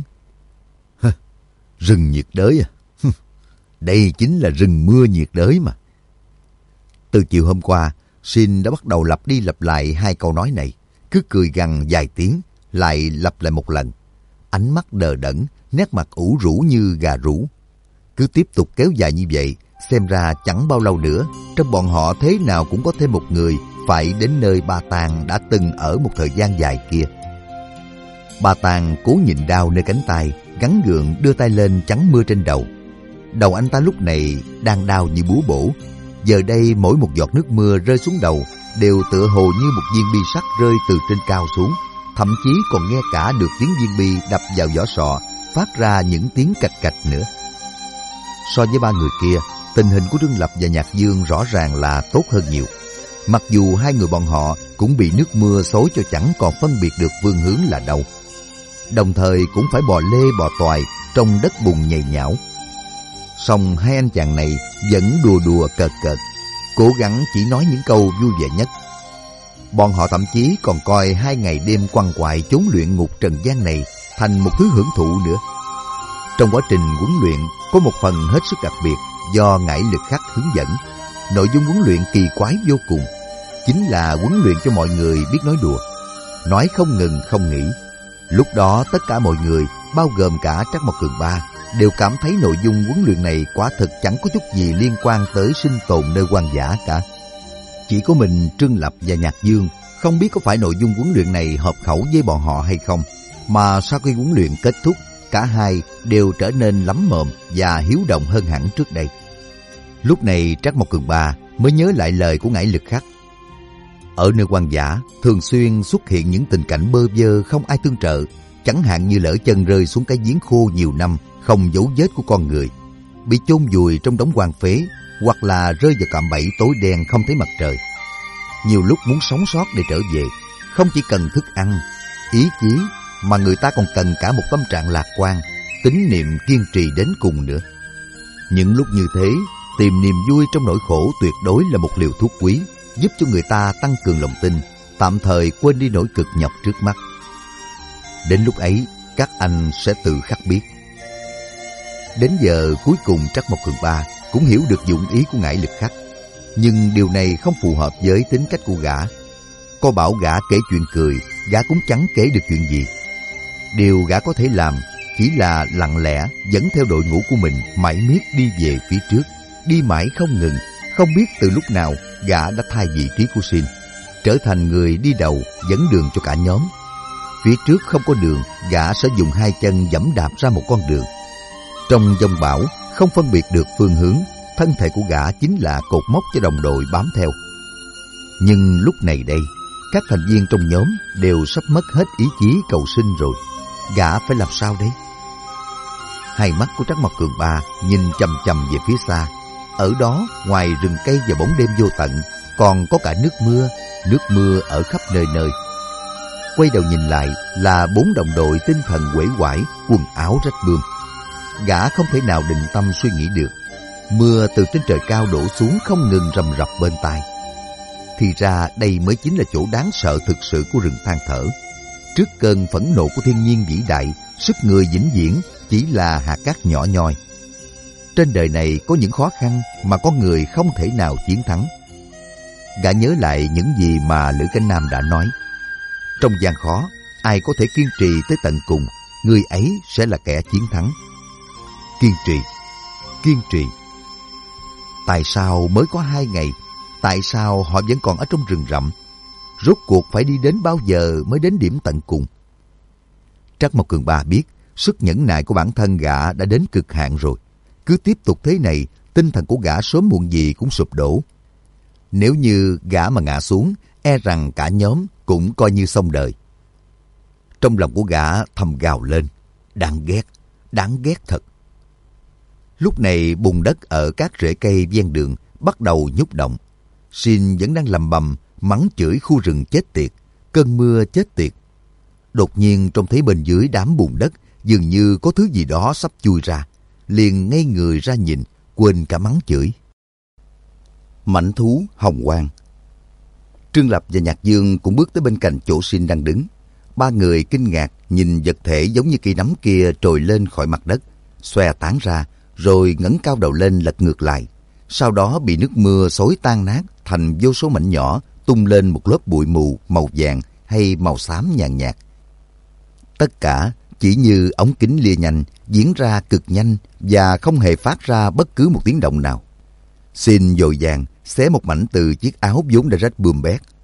Rừng nhiệt đới à? Đây chính là rừng mưa nhiệt đới mà. Từ chiều hôm qua, Shin đã bắt đầu lặp đi lặp lại 2 câu nói này, cứ cười gằn vài tiếng, lại lặp lại một lần. Ánh mắt đờ đẫn, nét mặt ủ rũ như gà rũ. Cứ tiếp tục kéo dài như vậy, xem ra chẳng bao lâu nữa, trong bọn họ thế nào cũng có thêm một người phải đến nơi Ba Tàng đã từng ở một thời gian dài kia. Ba Tàng cố nhịn đau nơi cánh tay, gắng gượng đưa tay lên chắn mưa trên đầu. Đầu anh ta lúc này đang đau như búa bổ. Giờ đây mỗi một giọt nước mưa rơi xuống đầu đều tựa hồ như một viên bi sắt rơi từ trên cao xuống. Thậm chí còn nghe cả được tiếng viên bi đập vào vỏ sọ, phát ra những tiếng cạch cạch nữa. So với ba người kia, tình hình của Trương Lập và Nhạc Dương rõ ràng là tốt hơn nhiều. Mặc dù hai người bọn họ cũng bị nước mưa xối cho chẳng còn phân biệt được phương hướng là đâu. Đồng thời cũng phải bò lê bò toài trong đất bùn nhầy nhão. Song hai anh chàng này vẫn đùa đùa cợt cợt, cố gắng chỉ nói những câu vui vẻ nhất. Bọn họ thậm chí còn coi 2 ngày đêm quằn quại chốn luyện ngục trần gian này thành một thứ hưởng thụ nữa. Trong quá trình huấn luyện có một phần hết sức đặc biệt do Ngải Lực Khắc hướng dẫn. Nội dung huấn luyện kỳ quái vô cùng, chính là huấn luyện cho mọi người biết nói đùa, nói không ngừng không nghỉ. Lúc đó tất cả mọi người, bao gồm cả Trắc Mộc Cường Ba, đều cảm thấy nội dung huấn luyện này quả thực chẳng có chút gì liên quan tới sinh tồn nơi hoang dã cả. Chỉ có mình Trương Lập và Nhạc Dương không biết có phải nội dung huấn luyện này hợp khẩu với bọn họ hay không, mà sau khi huấn luyện kết thúc, cả hai đều trở nên lắm mồm và hiếu động hơn hẳn trước đây. Lúc này Trắc Mộc Cường Ba mới nhớ lại lời của Ngải Lực Khắc. Ở nơi hoang dã thường xuyên xuất hiện những tình cảnh bơ vơ không ai tương trợ, chẳng hạn như lỡ chân rơi xuống cái giếng khô nhiều năm không dấu vết của con người, bị chôn vùi trong đống hoang phế, hoặc là rơi vào cạm bẫy tối đen không thấy mặt trời. Nhiều lúc muốn sống sót để trở về, không chỉ cần thức ăn, ý chí, mà người ta còn cần cả một tâm trạng lạc quan, tín niệm kiên trì đến cùng nữa. Những lúc như thế, tìm niềm vui trong nỗi khổ tuyệt đối là một liều thuốc quý, giúp cho người ta tăng cường lòng tin, tạm thời quên đi nỗi cực nhọc trước mắt. Đến lúc ấy, các anh sẽ tự khắc biết. Đến giờ cuối cùng Trắc Mộc Cường Ba cũng hiểu được dụng ý của Ngải Lực Khắc, nhưng điều này không phù hợp với tính cách của gã. Có bảo gã kể chuyện cười, gã cũng chẳng kể được chuyện gì. Điều gã có thể làm chỉ là lặng lẽ dẫn theo đội ngũ của mình mãi miết đi về phía trước, đi mãi không ngừng. Không biết từ lúc nào gã đã thay vị trí của Xin, trở thành người đi đầu dẫn đường cho cả nhóm. Phía trước không có đường, gã sẽ dùng 2 chân giẫm đạp ra một con đường. Trong dông bão không phân biệt được phương hướng, thân thể của gã chính là cột mốc cho đồng đội bám theo. Nhưng lúc này đây, các thành viên trong nhóm đều sắp mất hết ý chí cầu sinh rồi. Gã phải làm sao đây? Hai mắt của Trắc Mộc Cường Ba nhìn chằm chằm về phía xa. Ở đó, ngoài rừng cây và bóng đêm vô tận, còn có cả nước mưa ở khắp nơi nơi. Quay đầu nhìn lại là 4 đồng đội tinh thần uể oải, quần áo rách bươm. Gã không thể nào định tâm suy nghĩ được. Mưa từ trên trời cao đổ xuống không ngừng rầm rập bên tai. Thì ra đây mới chính là chỗ đáng sợ thực sự của rừng than thở. Trước cơn phẫn nộ của thiên nhiên vĩ đại, sức người vĩnh viễn chỉ là hạt cát nhỏ nhoi. Trên đời này có những khó khăn mà con người không thể nào chiến thắng. Gã nhớ lại những gì mà Lữ Cảnh Nam đã nói. Trong gian khó, ai có thể kiên trì tới tận cùng, người ấy sẽ là kẻ chiến thắng. Kiên trì, kiên trì. Tại sao mới có 2 ngày? Tại sao họ vẫn còn ở trong rừng rậm? Rốt cuộc phải đi đến bao giờ mới đến điểm tận cùng? Trắc Mộc Cường Ba biết sức nhẫn nại của bản thân gã đã đến cực hạn rồi. Cứ tiếp tục thế này, tinh thần của gã sớm muộn gì cũng sụp đổ. Nếu như gã mà ngã xuống, e rằng cả nhóm cũng coi như xong đời. Trong lòng của gã thầm gào lên, đáng ghét thật. Lúc này bùn đất ở các rễ cây ven đường bắt đầu nhúc động. Xin vẫn đang lầm bầm mắng chửi khu rừng chết tiệt, cơn mưa chết tiệt. Đột nhiên trông thấy bên dưới đám bùn đất dường như có thứ gì đó sắp chui ra, liền ngây người ra nhìn, quên cả mắng chửi. Mãnh thú hồng quang. Trương Lập và Nhạc Dương cũng bước tới bên cạnh chỗ Xin đang đứng. 3 người kinh ngạc nhìn vật thể giống như cây nấm kia trồi lên khỏi mặt đất, xòe tán ra, rồi ngẩng cao đầu lên lật ngược lại. Sau đó bị nước mưa xối tan nát thành vô số mảnh nhỏ, tung lên một lớp bụi mù màu vàng hay màu xám nhàn nhạt. Tất cả chỉ như ống kính lia nhanh, diễn ra cực nhanh và không hề phát ra bất cứ một tiếng động nào. Xin vội vàng xé một mảnh từ chiếc áo vốn đã rách bươm bét,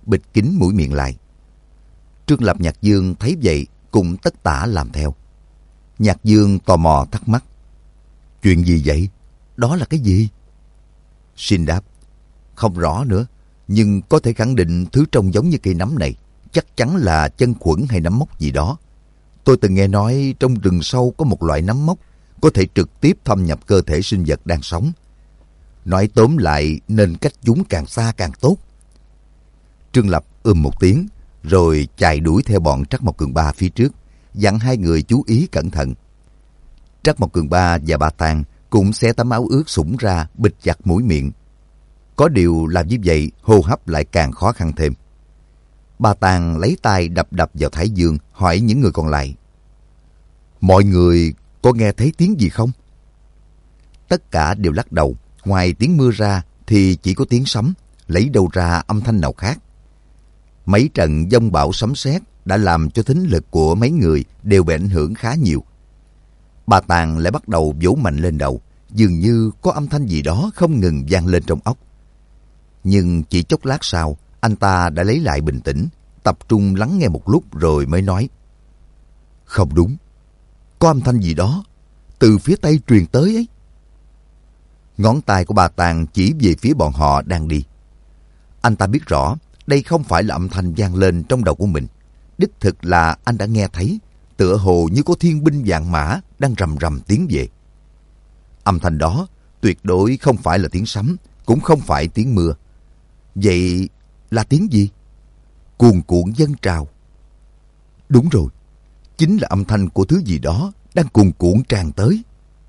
bịt kín mũi miệng lại. Trương Lập, Nhạc Dương thấy vậy cũng tất tả làm theo. Nhạc Dương tò mò thắc mắc. Chuyện gì vậy? Đó là cái gì? Xin đáp. Không rõ nữa, nhưng có thể khẳng định thứ trông giống như cây nấm này chắc chắn là chân khuẩn hay nấm mốc gì đó. Tôi từng nghe nói trong rừng sâu có một loại nấm mốc có thể trực tiếp thâm nhập cơ thể sinh vật đang sống. Nói tóm lại nên cách chúng càng xa càng tốt. Trương Lập một tiếng rồi chạy đuổi theo bọn Trắc Mộc Cường Ba phía trước, dặn hai người chú ý cẩn thận. Trắc Mộc Cường Ba và Ba Tàng cũng xé tấm áo ướt sũng ra bịt chặt mũi miệng. Có điều làm như vậy hô hấp lại càng khó khăn thêm. Ba Tàng lấy tay đập đập vào thái dương, hỏi những người còn lại. Mọi người có nghe thấy tiếng gì không? Tất cả đều lắc đầu. Ngoài tiếng mưa ra thì chỉ có tiếng sấm, lấy đâu ra âm thanh nào khác. Mấy trận giông bão sấm sét đã làm cho thính lực của mấy người đều bị ảnh hưởng khá nhiều. Bà Tàng lại bắt đầu vỗ mạnh lên đầu, dường như có âm thanh gì đó không ngừng vang lên trong óc. Nhưng chỉ chốc lát sau, anh ta đã lấy lại bình tĩnh, tập trung lắng nghe một lúc rồi mới nói. Không đúng, có âm thanh gì đó từ phía tây truyền tới ấy. Ngón tay của bà Tàng chỉ về phía bọn họ đang đi. Anh ta biết rõ đây không phải là âm thanh vang lên trong đầu của mình. Đích thực là anh đã nghe thấy, tựa hồ như có thiên binh vạn mã đang rầm rầm tiến về. Âm thanh đó tuyệt đối không phải là tiếng sấm, cũng không phải tiếng mưa. Vậy là tiếng gì? Cuồn cuộn dâng trào. Đúng rồi, chính là âm thanh của thứ gì đó đang cuồn cuộn tràn tới.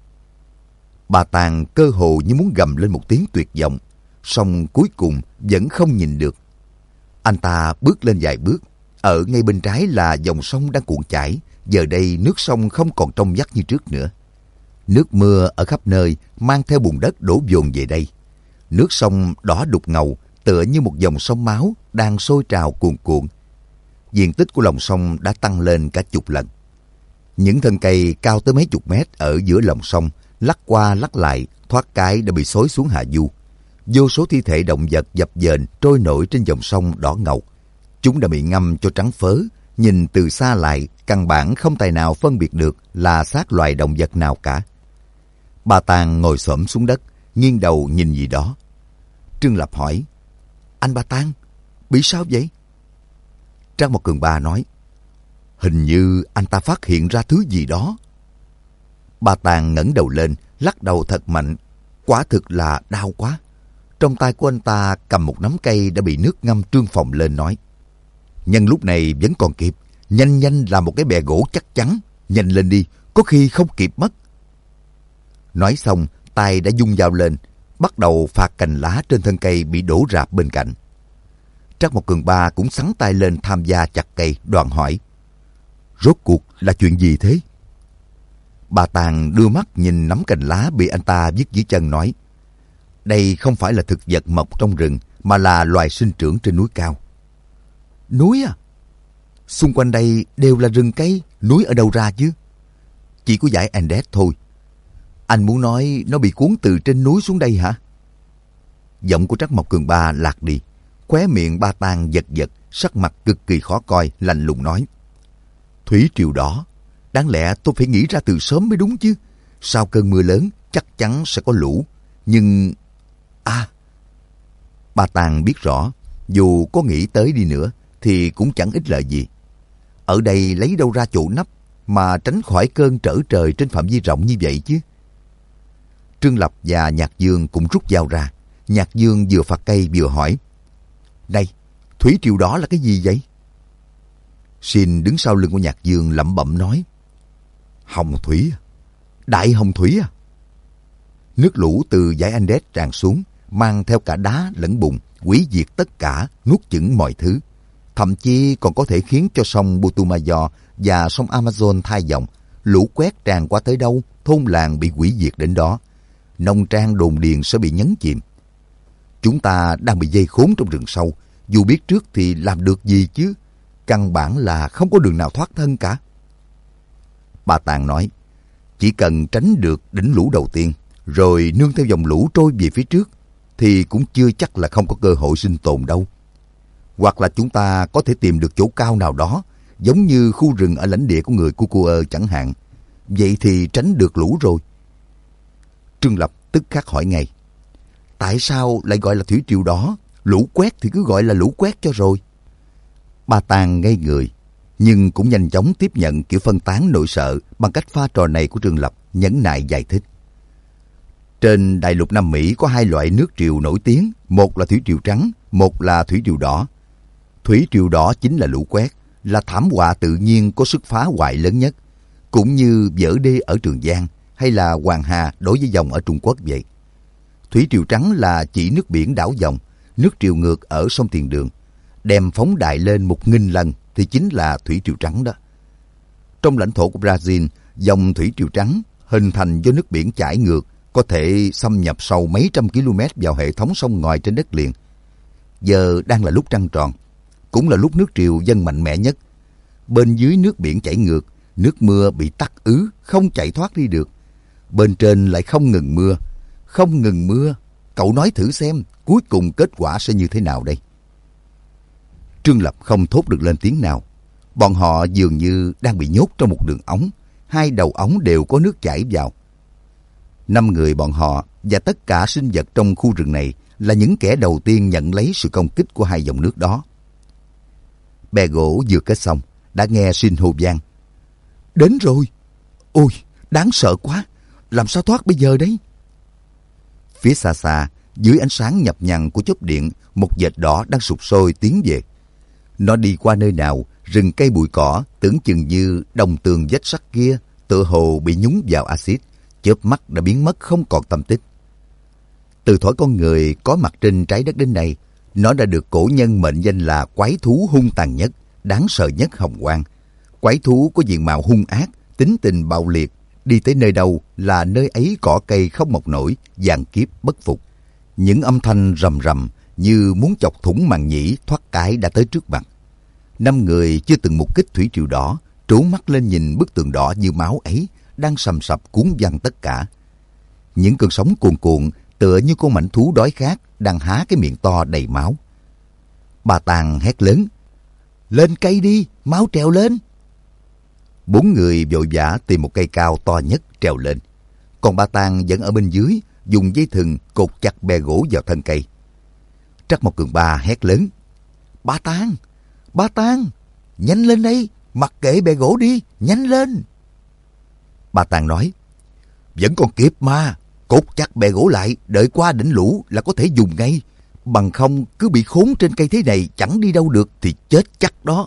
Bà Tàng cơ hồ như muốn gầm lên một tiếng tuyệt vọng, song cuối cùng vẫn không nhìn được. Anh ta bước lên vài bước, ở ngay bên trái là dòng sông đang cuộn chảy, giờ đây nước sông không còn trong vắt như trước nữa. Nước mưa ở khắp nơi mang theo bùn đất đổ dồn về đây. Nước sông đỏ đục ngầu, tựa như một dòng sông máu đang sôi trào cuồn cuộn. Diện tích của lòng sông đã tăng lên cả chục lần. Những thân cây cao tới mấy chục mét ở giữa lòng sông lắc qua lắc lại, thoát cái đã bị xối xuống hạ du. Vô số thi thể động vật dập dềnh trôi nổi trên dòng sông đỏ ngầu. Chúng đã bị ngâm cho trắng phớ, nhìn từ xa lại căn bản không tài nào phân biệt được là xác loài động vật nào cả. Bà Tàng ngồi xổm xuống đất, nghiêng đầu nhìn gì đó. Trương Lập hỏi, anh Ba Tàng, bị sao vậy? Trắc Mộc Cường Ba nói, hình như anh ta phát hiện ra thứ gì đó. Ba Tàng ngẩng đầu lên, lắc đầu thật mạnh. Quả thực là đau quá. Trong tay của anh ta cầm một nắm cây đã bị nước ngâm trương phồng lên nói, nhân lúc này vẫn còn kịp, nhanh nhanh làm một cái bè gỗ chắc chắn, nhanh lên đi, có khi không kịp mất. Nói xong, tay đã vung dao lên, bắt đầu phạt cành lá trên thân cây bị đổ rạp bên cạnh. Trắc Mộc Cường Ba cũng xắn tay lên tham gia chặt cây, đoàn hỏi, rốt cuộc là chuyện gì thế? Bà Tàng đưa mắt nhìn nắm cành lá bị anh ta vứt dưới chân nói, đây không phải là thực vật mọc trong rừng, mà là loài sinh trưởng trên núi cao. Núi à? Xung quanh đây đều là rừng cây, núi ở đâu ra chứ? Chỉ có dãy Andes thôi. Anh muốn nói nó bị cuốn từ trên núi xuống đây hả? Giọng của Trắc Mộc Cường Ba lạc đi. Khóe miệng Ba Tàng giật giật, sắc mặt cực kỳ khó coi, lạnh lùng nói, thủy triều đỏ, đáng lẽ tôi phải nghĩ ra từ sớm mới đúng chứ. Sau cơn mưa lớn chắc chắn sẽ có lũ. Nhưng... Ba Tàng biết rõ, dù có nghĩ tới đi nữa thì cũng chẳng ích lợi gì. Ở đây lấy đâu ra chỗ nấp mà tránh khỏi cơn trở trời trên phạm vi rộng như vậy chứ? Trương Lập và Nhạc Dương cũng rút dao ra. Nhạc Dương vừa phạt cây vừa hỏi, này, thủy triều đó là cái gì vậy? Xin đứng sau lưng của Nhạc Dương lẩm bẩm nói, hồng thủy, đại hồng thủy à? Nước lũ từ dãy Andes tràn xuống, mang theo cả đá lẫn bùn, hủy diệt tất cả, nuốt chửng mọi thứ. Thậm chí còn có thể khiến cho sông Putumayo và sông Amazon thay dòng. Lũ quét tràn qua tới đâu, thôn làng bị hủy diệt đến đó. Nông trang đồn điền sẽ bị nhấn chìm. Chúng ta đang bị dây khốn trong rừng sâu. Dù biết trước thì làm được gì chứ? Căn bản là không có đường nào thoát thân cả. Bà Tàng nói, chỉ cần tránh được đỉnh lũ đầu tiên, rồi nương theo dòng lũ trôi về phía trước, thì cũng chưa chắc là không có cơ hội sinh tồn đâu. Hoặc là chúng ta có thể tìm được chỗ cao nào đó, giống như khu rừng ở lãnh địa của người Cucuơ chẳng hạn. Vậy thì tránh được lũ rồi. Trương Lập tức khắc hỏi ngay. Tại sao lại gọi là thủy triều đỏ? Lũ quét thì cứ gọi là lũ quét cho rồi. Ba Tàng ngây người, nhưng cũng nhanh chóng tiếp nhận kiểu phân tán nỗi sợ bằng cách pha trò này của Trương Lập, nhẫn nại giải thích. Trên đại lục Nam Mỹ có 2 loại nước triều nổi tiếng, một là thủy triều trắng, một là thủy triều đỏ. Thủy triều đỏ chính là lũ quét, là thảm họa tự nhiên có sức phá hoại lớn nhất, cũng như vỡ đê ở Trường Giang hay là Hoàng Hà đối với dòng ở Trung Quốc vậy. Thủy triều trắng là chỉ nước biển đảo dòng, nước triều ngược ở sông Tiền Đường, đem phóng đại lên 1000 lần thì chính là thủy triều trắng đó. Trong lãnh thổ của Brazil, dòng thủy triều trắng hình thành do nước biển chảy ngược, có thể xâm nhập sâu mấy trăm km vào hệ thống sông ngòi trên đất liền. Giờ đang là lúc trăng tròn, cũng là lúc nước triều dâng mạnh mẽ nhất. Bên dưới nước biển chảy ngược, nước mưa bị tắc ứ, không chạy thoát đi được. Bên trên lại không ngừng mưa. Không ngừng mưa, cậu nói thử xem, cuối cùng kết quả sẽ như thế nào đây? Trương Lập không thốt được lên tiếng nào. Bọn họ dường như đang bị nhốt trong một đường ống, 2 đầu ống đều có nước chảy vào. 5 người bọn họ và tất cả sinh vật trong khu rừng này là những kẻ đầu tiên nhận lấy sự công kích của 2 dòng nước đó. Bè gỗ vừa kết xong, đã nghe xin hô vang. Đến rồi! Ôi, đáng sợ quá! Làm sao thoát bây giờ đấy? Phía xa xa, dưới ánh sáng nhập nhằng của chớp điện, một vệt đỏ đang sục sôi tiến về. Nó đi qua nơi nào, rừng cây bụi cỏ tưởng chừng như đồng tường vách sắt kia, tựa hồ bị nhúng vào axit, chớp mắt đã biến mất không còn tăm tích. Từ thuở con người có mặt trên trái đất đến nay, nó đã được cổ nhân mệnh danh là quái thú hung tàn nhất, đáng sợ nhất hồng hoang. Quái thú có diện mạo hung ác, tính tình bạo liệt, đi tới nơi đâu là nơi ấy cỏ cây không mọc nổi, vạn kiếp bất phục. Những âm thanh rầm rầm như muốn chọc thủng màng nhĩ thoát cái đã tới trước mặt. 5 người chưa từng mục kích thủy triều đỏ, trố mắt lên nhìn bức tường đỏ như máu ấy đang sầm sập cuốn văng tất cả. Những cơn sóng cuồn cuộn tựa như con mãnh thú đói khát đang há cái miệng to đầy máu. Bà Tàng hét lớn, lên cây đi, máu trèo lên. 4 người vội vã tìm một cây cao to nhất trèo lên. Còn Ba Tàng vẫn ở bên dưới, dùng dây thừng cột chặt bè gỗ vào thân cây. Trắc Mộc Cường Ba hét lớn, Ba Tàng, nhanh lên đây, mặc kệ bè gỗ đi, nhanh lên. Ba Tàng nói, vẫn còn kịp mà, cột chặt bè gỗ lại, đợi qua đỉnh lũ là có thể dùng ngay. Bằng không cứ bị khốn trên cây thế này chẳng đi đâu được thì chết chắc đó.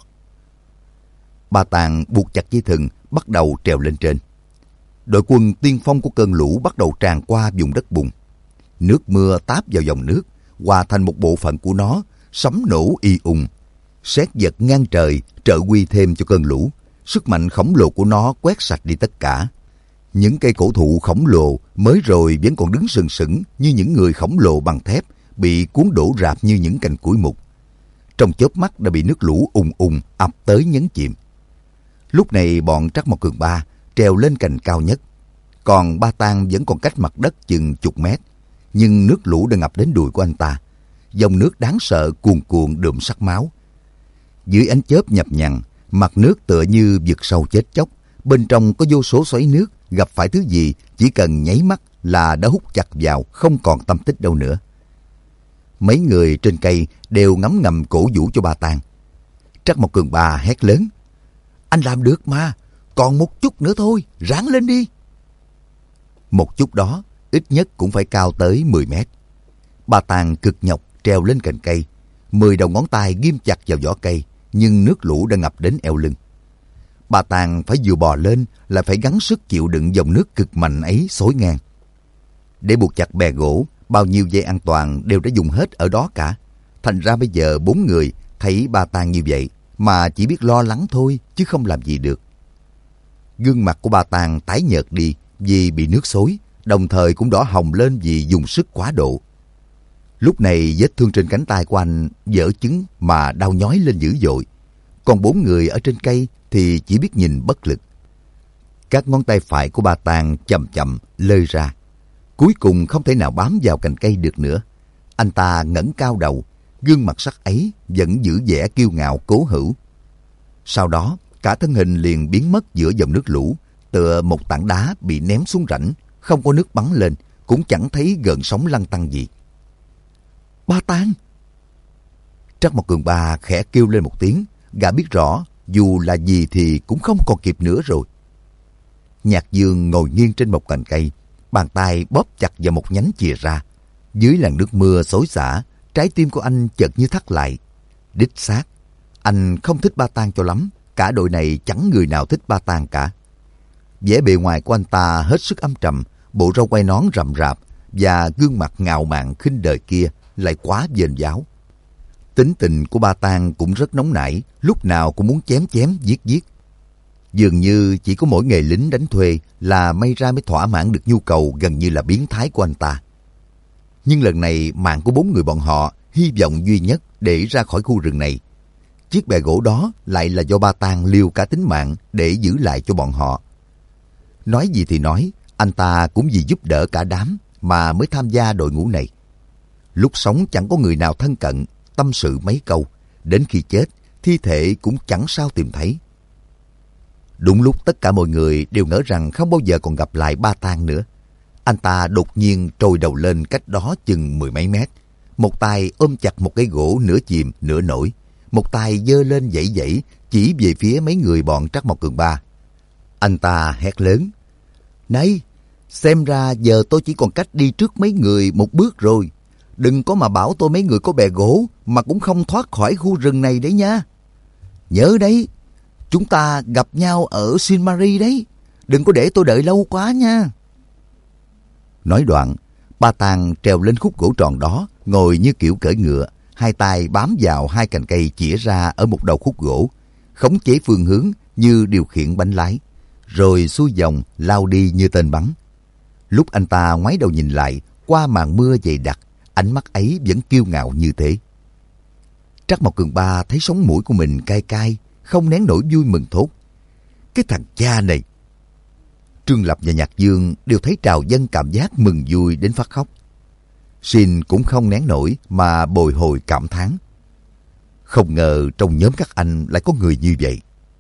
Ba Tàng buộc chặt dây thừng, bắt đầu trèo lên trên. Đội quân tiên phong của cơn lũ bắt đầu tràn qua vùng đất bùn. Nước mưa táp vào dòng nước, hòa thành một bộ phận của nó, sấm nổ y ùng. Sét giật ngang trời, trợ uy thêm cho cơn lũ. Sức mạnh khổng lồ của nó quét sạch đi tất cả. Những cây cổ thụ khổng lồ mới rồi vẫn còn đứng sừng sững như những người khổng lồ bằng thép, bị cuốn đổ rạp như những cành củi mục. Trong chớp mắt đã bị nước lũ ùng ùng ập tới nhấn chìm. Lúc này bọn Trắc Mộc Cường Ba trèo lên cành cao nhất, còn Ba Tàng vẫn còn cách mặt đất chừng chục mét, nhưng nước lũ đã ngập đến đùi của anh ta. Dòng nước đáng sợ cuồn cuộn đượm sắc máu. Dưới ánh chớp nhập nhằng, mặt nước tựa như vực sâu chết chóc, bên trong có vô số xoáy nước, gặp phải thứ gì chỉ cần nháy mắt là đã hút chặt vào, không còn tâm tích đâu nữa. Mấy người trên cây đều ngấm ngầm cổ vũ cho Ba Tàng. Trắc Mộc Cường Ba hét lớn, anh làm được mà, còn một chút nữa thôi, ráng lên đi. Một chút đó, ít nhất cũng phải cao tới 10 mét. Ba Tàng cực nhọc trèo lên cành cây, 10 đầu ngón tay ghim chặt vào vỏ cây, nhưng nước lũ đã ngập đến eo lưng. Ba Tàng phải vừa bò lên lại phải gắng sức chịu đựng dòng nước cực mạnh ấy xối ngang. Để buộc chặt bè gỗ, bao nhiêu dây an toàn đều đã dùng hết ở đó cả. Thành ra bây giờ 4 người thấy Ba Tàng như vậy mà chỉ biết lo lắng thôi chứ không làm gì được. Gương mặt của Ba Tàng tái nhợt đi vì bị nước xối, đồng thời cũng đỏ hồng lên vì dùng sức quá độ. Lúc này vết thương trên cánh tay của anh vỡ chứng mà đau nhói lên dữ dội. Còn 4 người ở trên cây thì chỉ biết nhìn bất lực. Các ngón tay phải của Ba Tàng chậm chậm lơi ra. Cuối cùng không thể nào bám vào cành cây được nữa. Anh ta ngẩng cao đầu, gương mặt sắc ấy vẫn giữ vẻ kiêu ngạo cố hữu. Sau đó, cả thân hình liền biến mất giữa dòng nước lũ, tựa một tảng đá bị ném xuống rãnh, không có nước bắn lên, cũng chẳng thấy gợn sóng lăn tăn gì. Ba Tang! Trắc Mộc Cường Ba khẽ kêu lên một tiếng, gã biết rõ dù là gì thì cũng không còn kịp nữa rồi. Nhạc Dương ngồi nghiêng trên một cành cây, bàn tay bóp chặt vào một nhánh chìa ra. Dưới làn nước mưa xối xả, trái tim của anh chợt như thắt lại. Đích xác, anh không thích Ba Tang cho lắm. Cả đội này chẳng người nào thích Ba Tang cả. Vẻ bề ngoài của anh ta hết sức âm trầm, bộ râu quai nón rậm rạp và gương mặt ngạo mạn khinh đời kia lại quá vênh váo. Tính tình của Ba Tang cũng rất nóng nảy, lúc nào cũng muốn chém chém giết giết. Dường như chỉ có mỗi nghề lính đánh thuê là may ra mới thỏa mãn được nhu cầu gần như là biến thái của anh ta. Nhưng lần này mạng của 4 người bọn họ hy vọng duy nhất để ra khỏi khu rừng này. Chiếc bè gỗ đó lại là do Ba Tang liều cả tính mạng để giữ lại cho bọn họ. Nói gì thì nói, anh ta cũng vì giúp đỡ cả đám mà mới tham gia đội ngũ này. Lúc sống chẳng có người nào thân cận, tâm sự mấy câu, đến khi chết, thi thể cũng chẳng sao tìm thấy. Đúng lúc tất cả mọi người đều ngỡ rằng không bao giờ còn gặp lại Ba Tang nữa, anh ta đột nhiên trồi đầu lên cách đó chừng 10 mấy mét. Một tay ôm chặt một cái gỗ nửa chìm nửa nổi, một tay giơ lên vẫy vẫy chỉ về phía mấy người bọn Trắc Mộc Cường Ba. Anh ta hét lớn: "Này, xem ra giờ tôi chỉ còn cách đi trước mấy người một bước rồi. Đừng có mà bảo tôi mấy người có bè gỗ mà cũng không thoát khỏi khu rừng này đấy nha. Nhớ đấy, chúng ta gặp nhau ở Sin Mari đấy. Đừng có để tôi đợi lâu quá nha." Nói đoạn, Ba Tang trèo lên khúc gỗ tròn đó, ngồi như kiểu cưỡi ngựa, hai tay bám vào hai cành cây chĩa ra ở một đầu khúc gỗ, khống chế phương hướng như điều khiển bánh lái, rồi xuôi dòng lao đi như tên bắn. Lúc anh ta ngoái đầu nhìn lại, qua màn mưa dày đặc, ánh mắt ấy vẫn kiêu ngạo như thế. Trắc Mộc Cường Ba thấy sống mũi của mình cay cay, không nén nổi vui mừng thốt: "Cái thằng cha này!" Trương Lập và Nhạc Dương đều thấy trào dâng cảm giác mừng vui đến phát khóc. Xin cũng không nén nổi mà bồi hồi cảm thán: không ngờ trong nhóm các anh lại có người như vậy.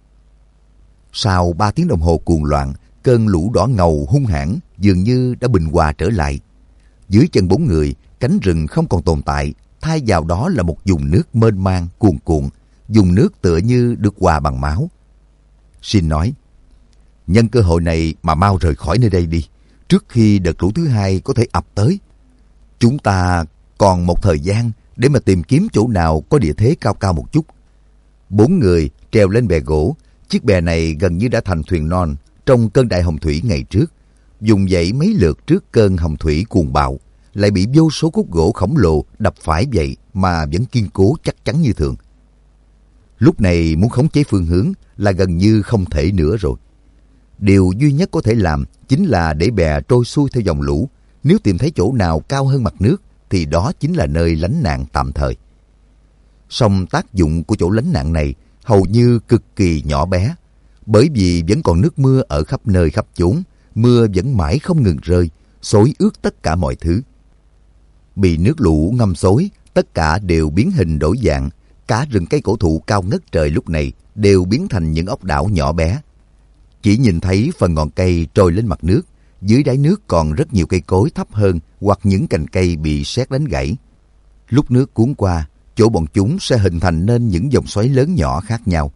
Sau 3 tiếng đồng hồ cuồng loạn, cơn lũ đỏ ngầu hung hãn dường như đã bình hòa trở lại. Dưới chân 4 người, cánh rừng không còn tồn tại, thay vào đó là một vùng nước mênh mang cuồn cuộn, vùng nước tựa như được hòa bằng máu. Xin nói: "Nhân cơ hội này mà mau rời khỏi nơi đây đi, trước khi đợt lũ thứ hai có thể ập tới. Chúng ta còn một thời gian để mà tìm kiếm chỗ nào có địa thế cao cao một chút." 4 người trèo lên bè gỗ. Chiếc bè này gần như đã thành thuyền non trong cơn đại hồng thủy ngày trước, dùng dậy mấy lượt trước cơn hồng thủy cuồng bạo, lại bị vô số khúc gỗ khổng lồ đập phải vậy mà vẫn kiên cố chắc chắn như thường. Lúc này muốn khống chế phương hướng là gần như không thể nữa rồi. Điều duy nhất có thể làm chính là để bè trôi xuôi theo dòng lũ. Nếu tìm thấy chỗ nào cao hơn mặt nước thì đó chính là nơi lánh nạn tạm thời. Song tác dụng của chỗ lánh nạn này hầu như cực kỳ nhỏ bé, bởi vì vẫn còn nước mưa ở khắp nơi khắp chốn, mưa vẫn mãi không ngừng rơi, xối ướt tất cả mọi thứ. Bị nước lũ ngâm xối, tất cả đều biến hình đổi dạng. Cả rừng cây cổ thụ cao ngất trời lúc này đều biến thành những ốc đảo nhỏ bé. Chỉ nhìn thấy phần ngọn cây trồi lên mặt nước, dưới đáy nước còn rất nhiều cây cối thấp hơn hoặc những cành cây bị sét đánh gãy. Lúc nước cuốn qua, chỗ bọn chúng sẽ hình thành nên những dòng xoáy lớn nhỏ khác nhau.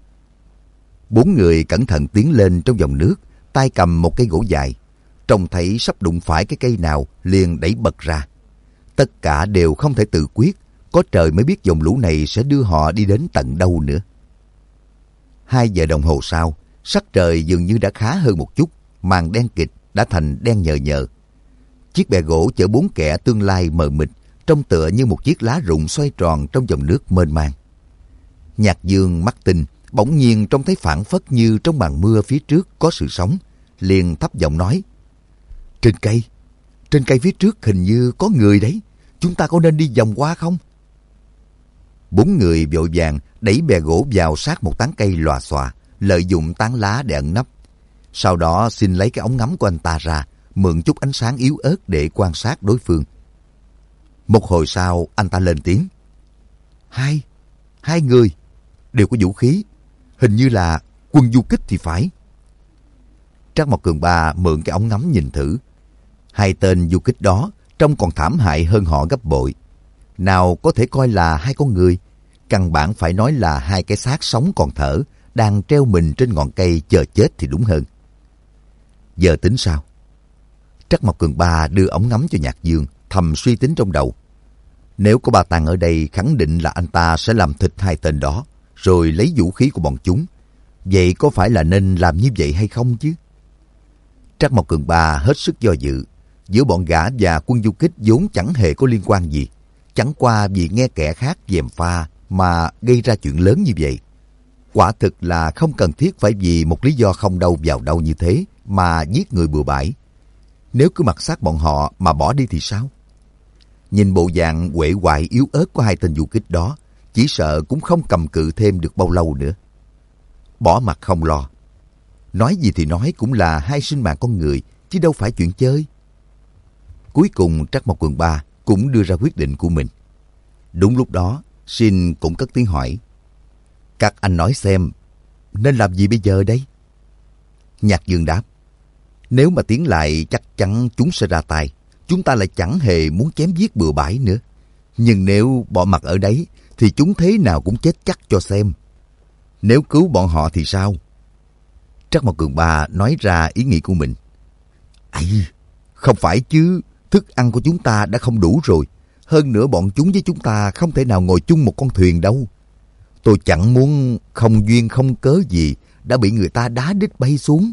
4 người cẩn thận tiến lên trong dòng nước, tay cầm một cây gỗ dài. Trông thấy sắp đụng phải cái cây nào liền đẩy bật ra. Tất cả đều không thể tự quyết, có trời mới biết dòng lũ này sẽ đưa họ đi đến tận đâu nữa. 2 giờ đồng hồ sau, sắc trời dường như đã khá hơn một chút, màn đen kịt đã thành đen nhờ nhờ. Chiếc bè gỗ chở 4 kẻ tương lai mờ mịt, trông tựa như một chiếc lá rụng xoay tròn trong dòng nước mênh mang. Nhạc Dương mắt tinh, bỗng nhiên trông thấy phảng phất như trong màn mưa phía trước có sự sống, liền thấp giọng nói: trên cây phía trước hình như có người đấy, chúng ta có nên đi vòng qua không?" 4 người vội vàng đẩy bè gỗ vào sát một tán cây lòa xòa, lợi dụng tán lá để ẩn nấp. Sau đó xin lấy cái ống ngắm của anh ta ra, mượn chút ánh sáng yếu ớt để quan sát đối phương. Một hồi sau anh ta lên tiếng: Hai người đều có vũ khí. Hình như là quân du kích thì phải. Trác Mộc Cường Ba mượn cái ống ngắm nhìn thử. Hai tên du kích đó trông còn thảm hại hơn họ gấp bội. Nào có thể coi là hai con người, căn bản phải nói là hai cái xác sống còn thở, đang treo mình trên ngọn cây chờ chết thì đúng hơn. Giờ tính sao? Trác Mộc Cường Ba đưa ống ngắm cho Nhạc Dương, thầm suy tính trong đầu. Nếu có Ba Tàng ở đây, khẳng định là anh ta sẽ làm thịt hai tên đó, rồi lấy vũ khí của bọn chúng. Vậy có phải là nên làm như vậy hay không chứ? Trác Mộc Cường Ba hết sức do dự. Giữa bọn gã và quân du kích vốn chẳng hề có liên quan gì. Chẳng qua vì nghe kẻ khác gièm pha mà gây ra chuyện lớn như vậy. Quả thực là không cần thiết phải vì một lý do không đâu vào đâu như thế mà giết người bừa bãi. Nếu cứ mặc xác bọn họ mà bỏ đi thì sao? Nhìn bộ dạng uể oải yếu ớt của hai tên du kích đó, chỉ sợ cũng không cầm cự thêm được bao lâu nữa. Bỏ mặt không lo. Nói gì thì nói cũng là hai sinh mạng con người, chứ đâu phải chuyện chơi. Cuối cùng Trác Mộc Cường Ba cũng đưa ra quyết định của mình. Đúng lúc đó, Xin cũng cất tiếng hỏi. Các anh nói xem, nên làm gì bây giờ đây? Nhạc Dương đáp. Nếu mà tiến lại chắc chắn chúng sẽ ra tay. Chúng ta lại chẳng hề muốn chém giết bừa bãi nữa. Nhưng nếu bỏ mặc ở đấy thì chúng thế nào cũng chết chắc cho xem. Nếu cứu bọn họ thì sao? Trác Mộc Cường Ba nói ra ý nghĩ của mình. Ây, không phải chứ, thức ăn của chúng ta đã không đủ rồi. Hơn nữa bọn chúng với chúng ta không thể nào ngồi chung một con thuyền đâu. Tôi chẳng muốn không duyên không cớ gì đã bị người ta đá đít bay xuống.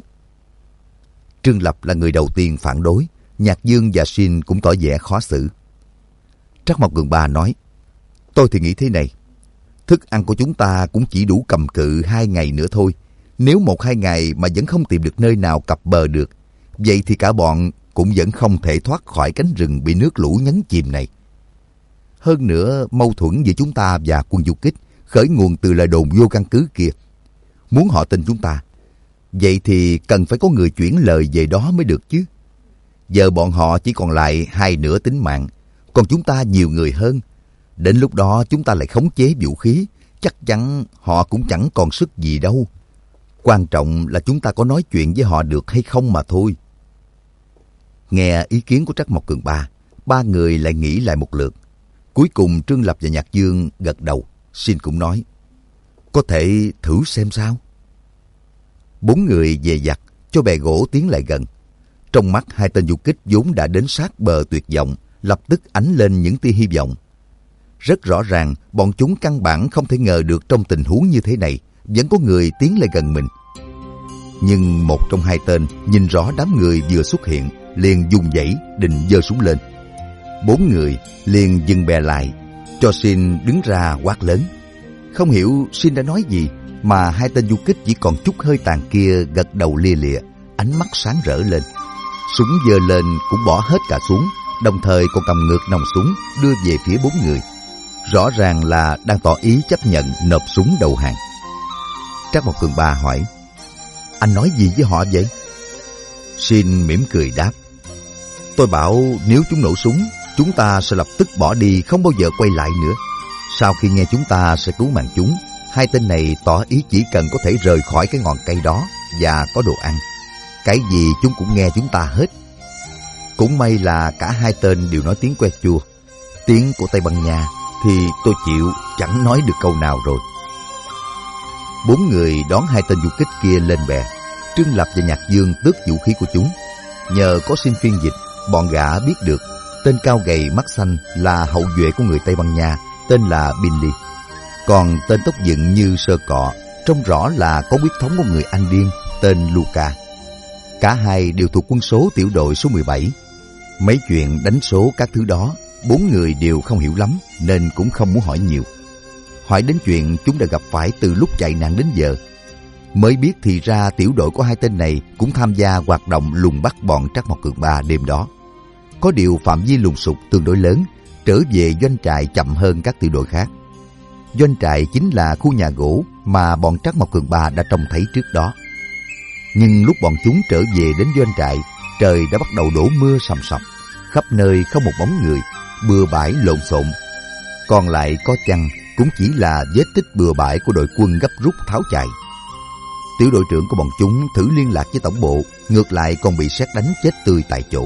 Trương Lập là người đầu tiên phản đối. Nhạc Dương và Xin cũng tỏ vẻ khó xử. Trác Mộc Cường Ba nói. Tôi thì nghĩ thế này. Thức ăn của chúng ta cũng chỉ đủ cầm cự 2 ngày nữa thôi. Nếu 1-2 ngày mà vẫn không tìm được nơi nào cập bờ được, vậy thì cả bọn cũng vẫn không thể thoát khỏi cánh rừng bị nước lũ nhấn chìm này. Hơn nữa, mâu thuẫn giữa chúng ta và quân du kích khởi nguồn từ lời đồn vô căn cứ kia. Muốn họ tin chúng ta, vậy thì cần phải có người chuyển lời về đó mới được chứ. Giờ bọn họ chỉ còn lại 2/2 tính mạng, còn chúng ta nhiều người hơn. Đến lúc đó chúng ta lại khống chế vũ khí, chắc chắn họ cũng chẳng còn sức gì đâu. Quan trọng là chúng ta có nói chuyện với họ được hay không mà thôi. Nghe ý kiến của Trác Mộc Cường Ba, 3 người lại nghĩ lại một lượt. Cuối cùng Trương Lập và Nhạc Dương gật đầu. Xin cũng nói. Có thể thử xem sao. 4 người dè dặt cho bè gỗ tiến lại gần. Trong mắt hai tên du kích vốn đã đến sát bờ tuyệt vọng, lập tức ánh lên những tia hy vọng. Rất rõ ràng, bọn chúng căn bản không thể ngờ được trong tình huống như thế này, vẫn có người tiến lại gần mình. Nhưng một trong hai tên nhìn rõ đám người vừa xuất hiện, liền dùng dãy định giơ súng lên. 4 người liền dừng bè lại, cho Xin đứng ra quát lớn. Không hiểu Xin đã nói gì, mà hai tên du kích chỉ còn chút hơi tàn kia gật đầu lia lịa, ánh mắt sáng rỡ lên. Súng giơ lên cũng bỏ hết cả xuống, đồng thời còn cầm ngược nòng súng đưa về phía 4 người. Rõ ràng là đang tỏ ý chấp nhận nộp súng đầu hàng. Trác Mộc Cường Ba hỏi. Anh nói gì với họ vậy? Xin mỉm cười đáp. Tôi bảo nếu chúng nổ súng, chúng ta sẽ lập tức bỏ đi, không bao giờ quay lại nữa. Sau khi nghe chúng ta sẽ cứu mạng chúng, hai tên này tỏ ý chỉ cần có thể rời khỏi cái ngọn cây đó và có đồ ăn, cái gì chúng cũng nghe chúng ta hết. Cũng may là cả hai tên đều nói tiếng Quechua, tiếng của Tây Ban Nha, thì tôi chịu chẳng nói được câu nào rồi. 4 người đón hai tên du kích kia lên bè. Trương Lập và Nhạc Dương tước vũ khí của chúng. Nhờ có Xin phiên dịch, bọn gã biết được tên cao gầy mắt xanh là hậu duệ của người Tây Ban Nha, tên là Billy. Còn tên tóc dựng như sơ cọ, trông rõ là có huyết thống của người Anh điên, tên Luca. Cả hai đều thuộc quân số tiểu đội số 17. Mấy chuyện đánh số các thứ đó, 4 người đều không hiểu lắm nên cũng không muốn hỏi nhiều. Hỏi đến chuyện chúng đã gặp phải từ lúc chạy nạn đến giờ, mới biết thì ra tiểu đội của hai tên này cũng tham gia hoạt động lùng bắt bọn Trác Mộc Cường Ba đêm đó. Có điều phạm vi lùng sục tương đối lớn, trở về doanh trại chậm hơn các tiểu đội khác. Doanh trại chính là khu nhà gỗ mà bọn Trác Mộc Cường Ba đã trông thấy trước đó. Nhưng lúc bọn chúng trở về đến doanh trại, trời đã bắt đầu đổ mưa sầm sập, khắp nơi không một bóng người, bừa bãi lộn xộn. Còn lại có chăng cũng chỉ là vết tích bừa bãi của đội quân gấp rút tháo chạy. Tiểu đội trưởng của bọn chúng thử liên lạc với tổng bộ, ngược lại còn bị sét đánh chết tươi tại chỗ.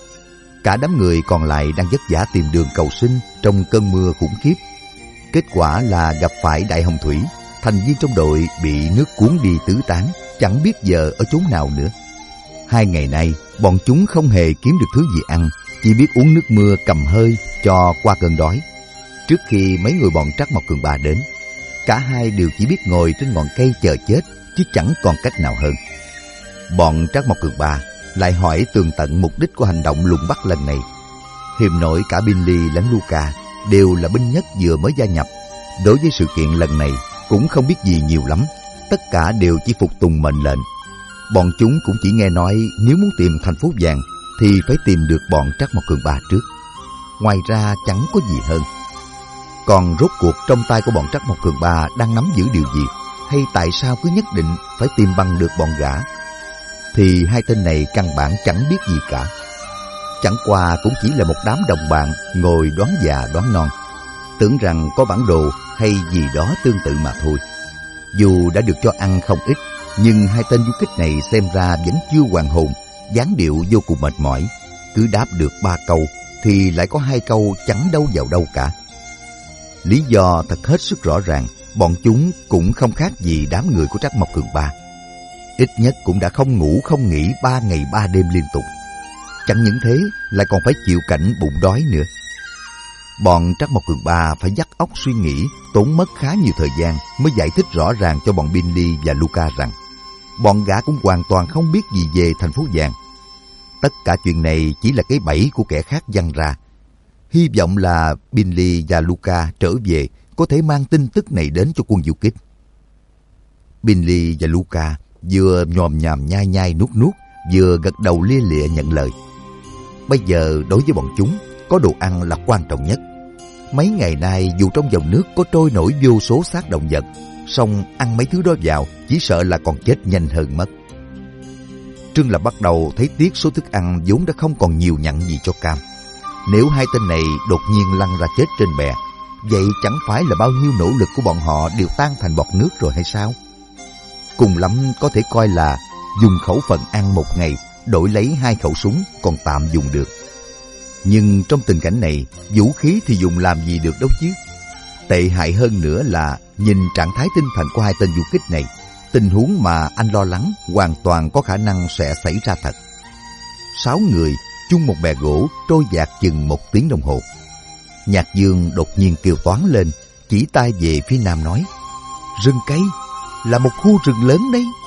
Cả đám người còn lại đang vất vả tìm đường cầu sinh trong cơn mưa khủng khiếp. Kết quả là gặp phải đại hồng thủy, thành viên trong đội bị nước cuốn đi tứ tán, chẳng biết giờ ở chốn nào nữa. 2 ngày nay, bọn chúng không hề kiếm được thứ gì ăn, chỉ biết uống nước mưa cầm hơi cho qua cơn đói. Trước khi mấy người bọn Trắc Mộc Cường Ba đến, cả hai đều chỉ biết ngồi trên ngọn cây chờ chết, chứ chẳng còn cách nào hơn. Bọn Trắc Mộc Cường Ba lại hỏi tường tận mục đích của hành động lùng bắt lần này. Hiềm nổi cả Binley lẫn Luca đều là binh nhất vừa mới gia nhập. Đối với sự kiện lần này cũng không biết gì nhiều lắm, tất cả đều chỉ phục tùng mệnh lệnh. Bọn chúng cũng chỉ nghe nói nếu muốn tìm thành phố vàng thì phải tìm được bọn Trắc Mộc Cường Ba trước. Ngoài ra chẳng có gì hơn. Còn rốt cuộc trong tay của bọn Trắc Mộc Cường Ba đang nắm giữ điều gì, hay tại sao cứ nhất định phải tìm bằng được bọn gã, thì hai tên này căn bản chẳng biết gì cả. Chẳng qua cũng chỉ là một đám đồng bạn ngồi đoán già đoán non, tưởng rằng có bản đồ hay gì đó tương tự mà thôi. Dù đã được cho ăn không ít, nhưng hai tên du kích này xem ra vẫn chưa hoàn hồn, dáng điệu vô cùng mệt mỏi. Cứ đáp được 3 câu thì lại có 2 câu chẳng đâu vào đâu cả. Lý do thật hết sức rõ ràng, bọn chúng cũng không khác gì đám người của Trắc Mộc Cường Ba. Ít nhất cũng đã không ngủ không nghỉ 3 ngày 3 đêm liên tục. Chẳng những thế, lại còn phải chịu cảnh bụng đói nữa. Bọn Trắc Mộc Cường Ba phải vắt óc suy nghĩ, tốn mất khá nhiều thời gian mới giải thích rõ ràng cho bọn Binley và Luca rằng bọn gã cũng hoàn toàn không biết gì về thành phố vàng. Tất cả chuyện này chỉ là cái bẫy của kẻ khác giăng ra. Hy vọng là Binley và Luca trở về có thể mang tin tức này đến cho quân du kích. Binley và Luca vừa nhòm nhòm nhai nhai nuốt nuốt, vừa gật đầu lia lịa nhận lời. Bây giờ đối với bọn chúng, có đồ ăn là quan trọng nhất. Mấy ngày nay dù trong dòng nước có trôi nổi vô số xác động vật, song ăn mấy thứ đó vào chỉ sợ là còn chết nhanh hơn mất. Trương Lập bắt đầu thấy tiếc số thức ăn vốn đã không còn nhiều nhặn gì cho Cam. Nếu hai tên này đột nhiên lăn ra chết trên bè, vậy chẳng phải là bao nhiêu nỗ lực của bọn họ đều tan thành bọt nước rồi hay sao? Cùng lắm có thể coi là dùng khẩu phần ăn một ngày đổi lấy 2 khẩu súng còn tạm dùng được. Nhưng trong tình cảnh này, vũ khí thì dùng làm gì được đâu chứ? Tệ hại hơn nữa là nhìn trạng thái tinh thần của hai tên du kích này, tình huống mà anh lo lắng hoàn toàn có khả năng sẽ xảy ra thật. 6 người chung một bè gỗ trôi dạt chừng 1 tiếng đồng hồ. Nhạc Dương đột nhiên kêu toáng lên, chỉ tay về phía nam nói: "Rừng cây, là một khu rừng lớn đấy."